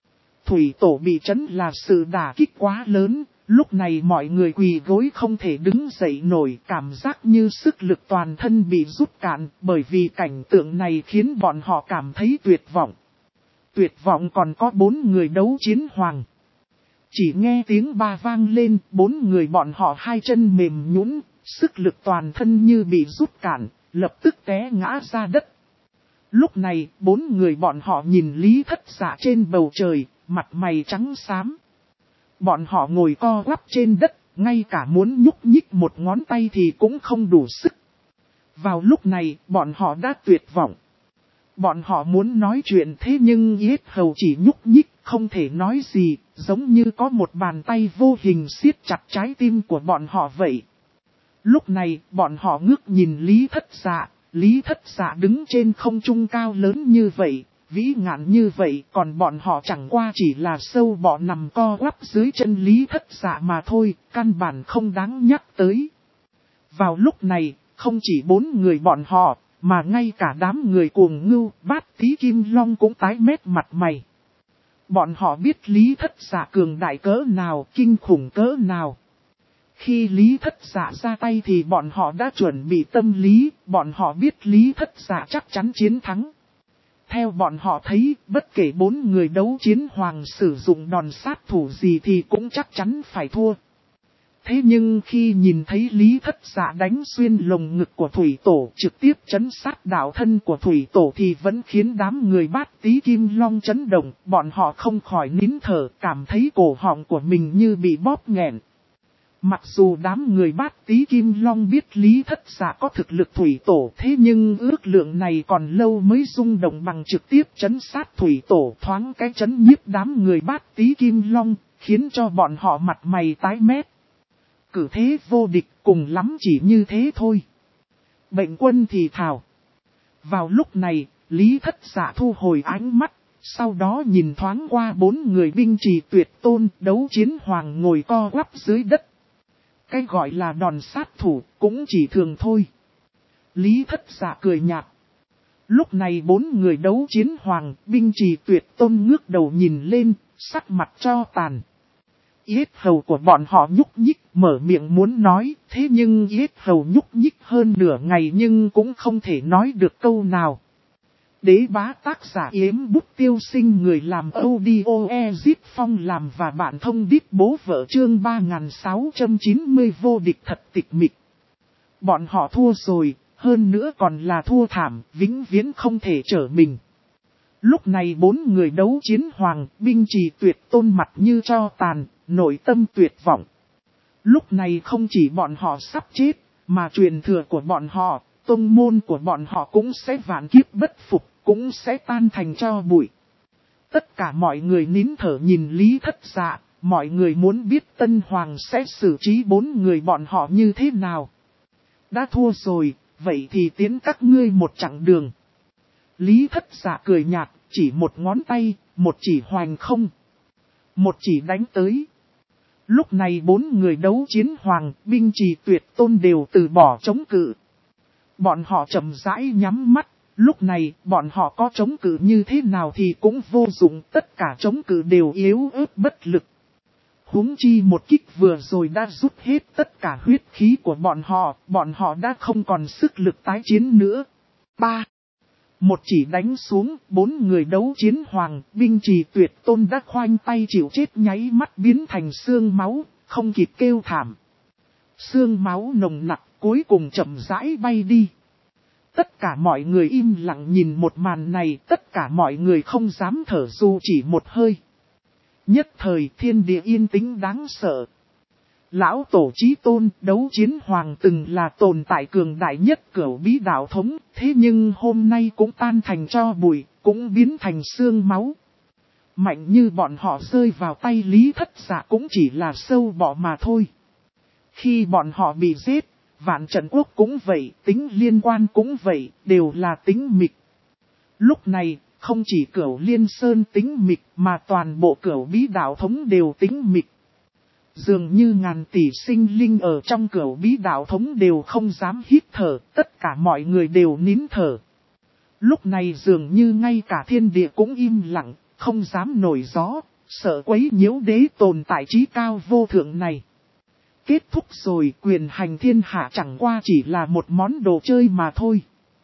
Thủy Tổ bị trấn là sự đả kích quá lớn. Lúc này mọi người quỳ gối không thể đứng dậy nổi, cảm giác như sức lực toàn thân bị rút cạn, bởi vì cảnh tượng này khiến bọn họ cảm thấy tuyệt vọng. Tuyệt vọng còn có 4 người đấu chiến hoàng. Chỉ nghe tiếng ba vang lên, 4 người bọn họ hai chân mềm nhũn, sức lực toàn thân như bị rút cạn, lập tức té ngã ra đất. Lúc này, 4 người bọn họ nhìn Lý Thất Dạ trên bầu trời, mặt mày trắng xám. Bọn họ ngồi co quắp trên đất, ngay cả muốn nhúc nhích một ngón tay thì cũng không đủ sức. Vào lúc này, bọn họ đã tuyệt vọng. Bọn họ muốn nói chuyện thế nhưng yết hầu chỉ nhúc nhích, không thể nói gì, giống như có một bàn tay vô hình siết chặt trái tim của bọn họ vậy. Lúc này, bọn họ ngước nhìn Lý Thất Dạ, Lý Thất Dạ đứng trên không trung cao lớn như vậy. Vĩ ngạn như vậy, còn bọn họ chẳng qua chỉ là sâu bọ nằm co quắp dưới chân Lý Thất Dạ mà thôi, căn bản không đáng nhắc tới. Vào lúc này, không chỉ 4 người bọn họ, mà ngay cả đám người cuồng ngưu, Bát Tí Kim Long cũng tái mét mặt mày. Bọn họ biết Lý Thất Dạ cường đại cỡ nào, kinh khủng cỡ nào. Khi Lý Thất Dạ ra tay thì bọn họ đã chuẩn bị tâm lý, bọn họ biết Lý Thất Dạ chắc chắn chiến thắng. Theo bọn họ thấy, bất kể 4 người đấu chiến hoàng sử dụng đòn sát thủ gì thì cũng chắc chắn phải thua. Thế nhưng khi nhìn thấy Lý Thất Dạ đánh xuyên lồng ngực của Thủy Tổ trực tiếp chấn sát đạo thân của Thủy Tổ thì vẫn khiến đám người Bát Tí Kim Long chấn động, bọn họ không khỏi nín thở, cảm thấy cổ họng của mình như bị bóp nghẹn. Mặc dù đám người Bát Tí Kim Long biết Lý Thất Dạ có thực lực Thủy Tổ, thế nhưng ước lượng này còn lâu mới rung động bằng trực tiếp chấn sát Thủy Tổ, thoáng cái chấn nhiếp đám người Bát Tí Kim Long, khiến cho bọn họ mặt mày tái mét. Cử thế vô địch, cùng lắm chỉ như thế thôi. Bệnh quân thì thào. Vào lúc này, Lý Thất Dạ thu hồi ánh mắt, sau đó nhìn thoáng qua 4 người binh trì tuyệt tôn, đấu chiến hoàng ngồi co quắp dưới đất. Cái gọi là đòn sát thủ cũng chỉ thường thôi. Lý Thất Dạ cười nhạt. Lúc này 4 người đấu chiến hoàng, binh trì tuyệt tôn ngước đầu nhìn lên, sắc mặt cho tàn. Yết hầu của bọn họ nhúc nhích, mở miệng muốn nói, thế nhưng yết hầu nhúc nhích hơn nửa ngày nhưng cũng không thể nói được câu nào. Đế bá tác giả Yếm Bút Tiêu Sinh, người làm audio Ezip Phong làm và bạn thông điệp bố vợ chương 3690 vô địch thật tịch mịch. Bọn họ thua rồi, hơn nữa còn là thua thảm, vĩnh viễn không thể trở mình. Lúc này 4 người đấu chiến hoàng, binh trì tuyệt tôn mặt như tro tàn, nội tâm tuyệt vọng. Lúc này không chỉ bọn họ sắp chết, mà truyền thừa của bọn họ, tông môn của bọn họ cũng sẽ vạn kiếp bất phục, cũng sẽ tan thành tro bụi. Tất cả mọi người nín thở nhìn Lý Thất Dạ, mọi người muốn biết Tân Hoàng sẽ xử trí 4 người bọn họ như thế nào. Đã thua rồi, vậy thì tiến các ngươi một chặng đường. Lý Thất Dạ cười nhạt, chỉ một ngón tay, một chỉ hoành không. Một chỉ đánh tới. Lúc này 4 người đấu chiến hoàng, binh trì tuyệt tôn đều từ bỏ chống cự. Bọn họ chậm rãi nhắm mắt, lúc này bọn họ có chống cự như thế nào thì cũng vô dụng, tất cả chống cự đều yếu ớt bất lực. Huống chi một kích vừa rồi đã rút hết tất cả huyết khí của bọn họ đã không còn sức lực tái chiến nữa. 3. Một chỉ đánh xuống, 4 người đấu chiến hoàng, binh trì tuyệt tôn đã khoanh tay chịu chết nháy mắt biến thành xương máu, không kịp kêu thảm. Xương máu nồng nặc cuối cùng chậm rãi bay đi. Tất cả mọi người im lặng nhìn một màn này, tất cả mọi người không dám thở dù chỉ một hơi. Nhất thời thiên địa yên tĩnh đáng sợ. Lão tổ chí tôn, đấu chiến hoàng từng là tồn tại cường đại nhất cửu bí đạo thống, thế nhưng hôm nay cũng tan thành tro bụi, cũng biến thành xương máu. Mạnh như bọn họ rơi vào tay Lý Thất Dạ cũng chỉ là sâu bọ mà thôi. Khi bọn họ bị giết, Vạn Trận Quốc cũng vậy, tính liên quan cũng vậy, đều là tính mịch. Lúc này, không chỉ cửu liên sơn tính mịch mà toàn bộ cửu bí đạo thống đều tính mịch. Dường như ngàn tỷ sinh linh ở trong cửu bí đạo thống đều không dám hít thở, tất cả mọi người đều nín thở. Lúc này dường như ngay cả thiên địa cũng im lặng, không dám nổi gió, sợ quấy nhiễu đế tồn tại trí cao vô thượng này. Kết thúc rồi, quyền hành thiên hạ chẳng qua chỉ là một món đồ chơi mà thôi.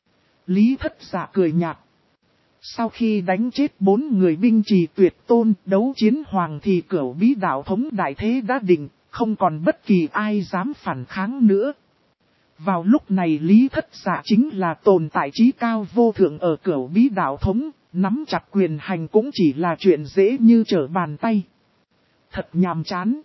Lý Thất Dạ cười nhạt. Sau khi đánh chết 4 người binh trì tuyệt tôn, đấu chiến hoàng thì cửu bí đạo thống đại thế đã định, không còn bất kỳ ai dám phản kháng nữa. Vào lúc này Lý Thất Dạ chính là tồn tại trí cao vô thượng ở cửu bí đạo thống, nắm chặt quyền hành cũng chỉ là chuyện dễ như trở bàn tay. Thật nhàm chán.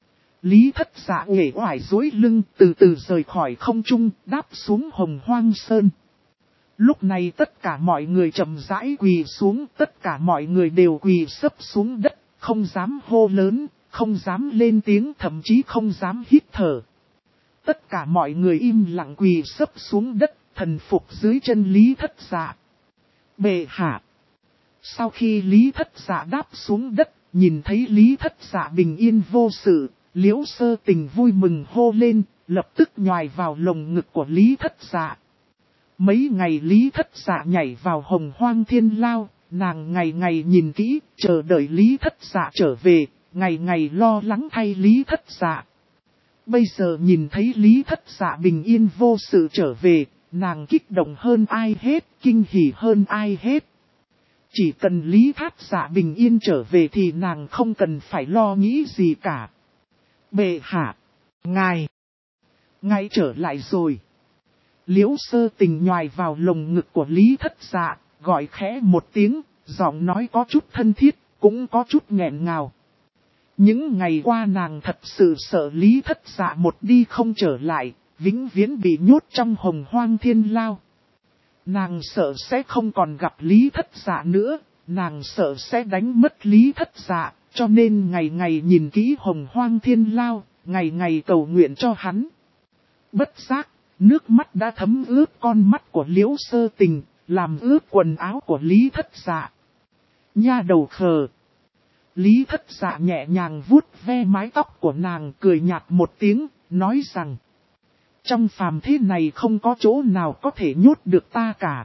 Lý Thất Dạ uể oải duỗi lưng, từ từ rời khỏi không trung, đáp xuống Hồng Hoang Sơn. Lúc này tất cả mọi người chậm rãi quỳ xuống, tất cả mọi người đều quỳ sấp xuống đất, không dám hô lớn, không dám lên tiếng, thậm chí không dám hít thở. Tất cả mọi người im lặng quỳ sấp xuống đất, thần phục dưới chân Lý Thất Dạ. Bệ hạ. Sau khi Lý Thất Dạ đáp xuống đất, nhìn thấy Lý Thất Dạ bình yên vô sự, Liễu Sơ Tình vui mừng hô lên, lập tức nhòi vào lồng ngực của Lý Thất Dạ. Mấy ngày Lý Thất Dạ nhảy vào Hồng Hoang Thiên Lao, nàng ngày ngày nhìn kỹ, chờ đợi Lý Thất Dạ trở về, ngày ngày lo lắng thay Lý Thất Dạ. Bây giờ nhìn thấy Lý Thất Dạ bình yên vô sự trở về, nàng kích động hơn ai hết, kinh hỉ hơn ai hết. Chỉ cần Lý Thất Dạ bình yên trở về thì nàng không cần phải lo nghĩ gì cả. Bệ hạ. Ngài trở lại rồi. Liễu Sơ Tình nhoài vào lồng ngực của Lý Thất Dạ, gọi khẽ một tiếng, giọng nói có chút thân thiết, cũng có chút nghẹn ngào. Những ngày qua nàng thật sự sợ Lý Thất Dạ một đi không trở lại, vĩnh viễn bị nhốt trong Hồng Hoang Thiên Lao. Nàng sợ sẽ không còn gặp Lý Thất Dạ nữa, nàng sợ sẽ đánh mất Lý Thất Dạ, cho nên ngày ngày nhìn kỹ Hồng Hoang Thiên Lao, ngày ngày cầu nguyện cho hắn. Bất giác, nước mắt đã thấm ướt con mắt của Liễu Sơ Tình, làm ướt quần áo của Lý Thất Dạ. Nha đầu khờ. Lý Thất Dạ nhẹ nhàng vuốt ve mái tóc của nàng, cười nhạt một tiếng, nói rằng: trong phàm thế này không có chỗ nào có thể nhốt được ta cả.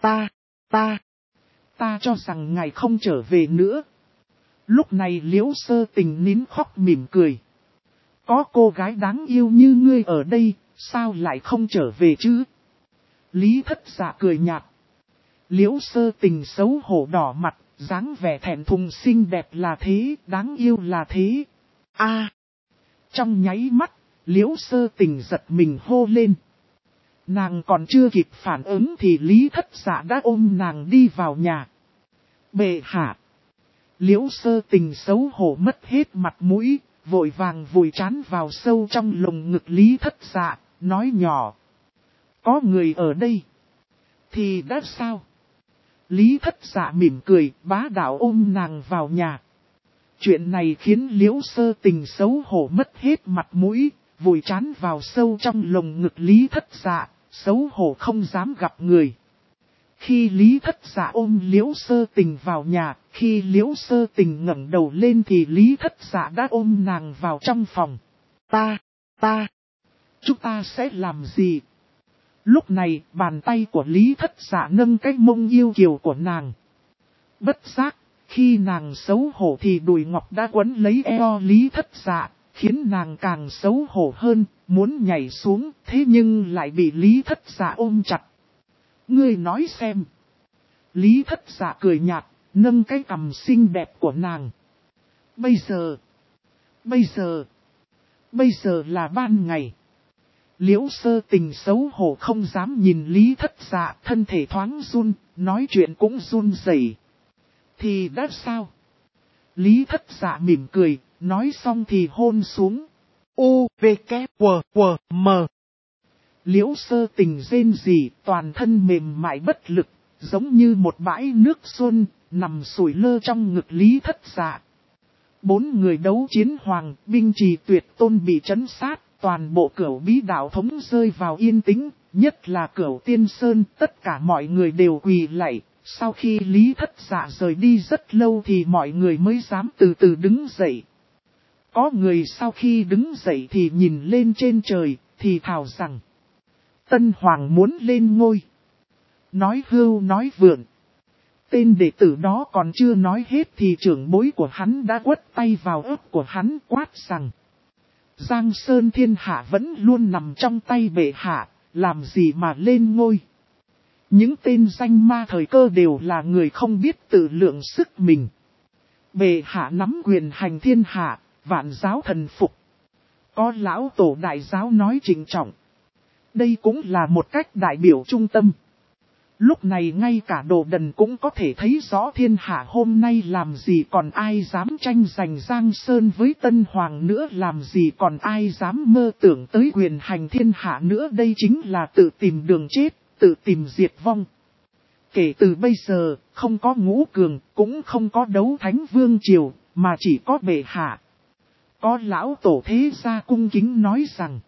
Ta cho rằng ngài không trở về nữa. Lúc này Liễu Sơ Tình nín khóc mỉm cười. Có cô gái đáng yêu như ngươi ở đây, sao lại không trở về chứ? Lý Thất Dạ cười nhạt. Liễu Sơ Tình xấu hổ đỏ mặt, dáng vẻ thẹn thùng xinh đẹp là thế, đáng yêu là thế. Trong nháy mắt, Liễu Sơ Tình giật mình hô lên. Nàng còn chưa kịp phản ứng thì Lý Thất Dạ đã ôm nàng đi vào nhà. Bệ hạ. Liễu Sơ Tình xấu hổ mất hết mặt mũi, vội vàng vùi trán vào sâu trong lồng ngực Lý Thất Dạ, nói nhỏ. Có người ở đây. Thì đã sao? Lý Thất Dạ mỉm cười, bá đạo ôm nàng vào nhà. Chuyện này khiến Liễu Sơ Tình xấu hổ mất hết mặt mũi, vùi trán vào sâu trong lồng ngực Lý Thất Dạ, xấu hổ không dám gặp người. Khi Lý Thất Dạ ôm Liễu Sơ Tình vào nhà, khi Liễu Sơ Tình ngẩng đầu lên thì Lý Thất Dạ đã ôm nàng vào trong phòng. Chúng ta sẽ làm gì? Lúc này, bàn tay của Lý Thất Dạ nâng cái mông yêu kiều của nàng. Bất giác, khi nàng xấu hổ thì đùi ngọc đã quấn lấy eo Lý Thất Dạ, khiến nàng càng xấu hổ hơn, muốn nhảy xuống, thế nhưng lại bị Lý Thất Dạ ôm chặt. Ngươi nói xem. Lý Thất Dạ cười nhạt, nâng cái cằm xinh đẹp của nàng. Bây giờ là ban ngày. Liễu Sơ Tình xấu hổ không dám nhìn Lý Thất Dạ, thân thể thoáng run, nói chuyện cũng run rẩy. Thì đã sao? Lý Thất Dạ mỉm cười, nói xong thì hôn xuống. U-V-K-W-W-M. Liễu Sơ Tình rên rỉ, toàn thân mềm mại bất lực, giống như một bãi nước xuân, nằm sủi lơ trong ngực Lý Thất Dạ. 4 người đấu chiến hoàng, binh trì tuyệt tôn bị trấn sát, toàn bộ Cửu Bí đạo thống rơi vào yên tĩnh, nhất là Cửu Tiên Sơn, tất cả mọi người đều quỳ lạy. Sau khi Lý Thất Dạ rời đi rất lâu thì mọi người mới dám từ từ đứng dậy. Có người sau khi đứng dậy thì nhìn lên trên trời, thì thào rằng: Tân Hoàng muốn lên ngôi. Nói hưu nói vượn. Tên đệ tử đó còn chưa nói hết thì trưởng bối của hắn đã quất tay vào ớt của hắn quát rằng: Giang Sơn thiên hạ vẫn luôn nằm trong tay bệ hạ, làm gì mà lên ngôi. Những tên danh ma thời cơ đều là người không biết tự lượng sức mình. Bệ hạ nắm quyền hành thiên hạ, vạn giáo thần phục. Có lão tổ đại giáo nói trịnh trọng. Đây cũng là một cách đại biểu trung tâm. Lúc này ngay cả Đồ Đần cũng có thể thấy rõ thiên hạ hôm nay làm gì còn ai dám tranh giành Giang Sơn với Tân Hoàng nữa, làm gì còn ai dám mơ tưởng tới quyền hành thiên hạ nữa, đây chính là tự tìm đường chết, tự tìm diệt vong. Kể từ bây giờ, không có Ngũ Cường, cũng không có Đấu Thánh Vương Triều, mà chỉ có bệ hạ. Có lão tổ thế gia cung kính nói rằng: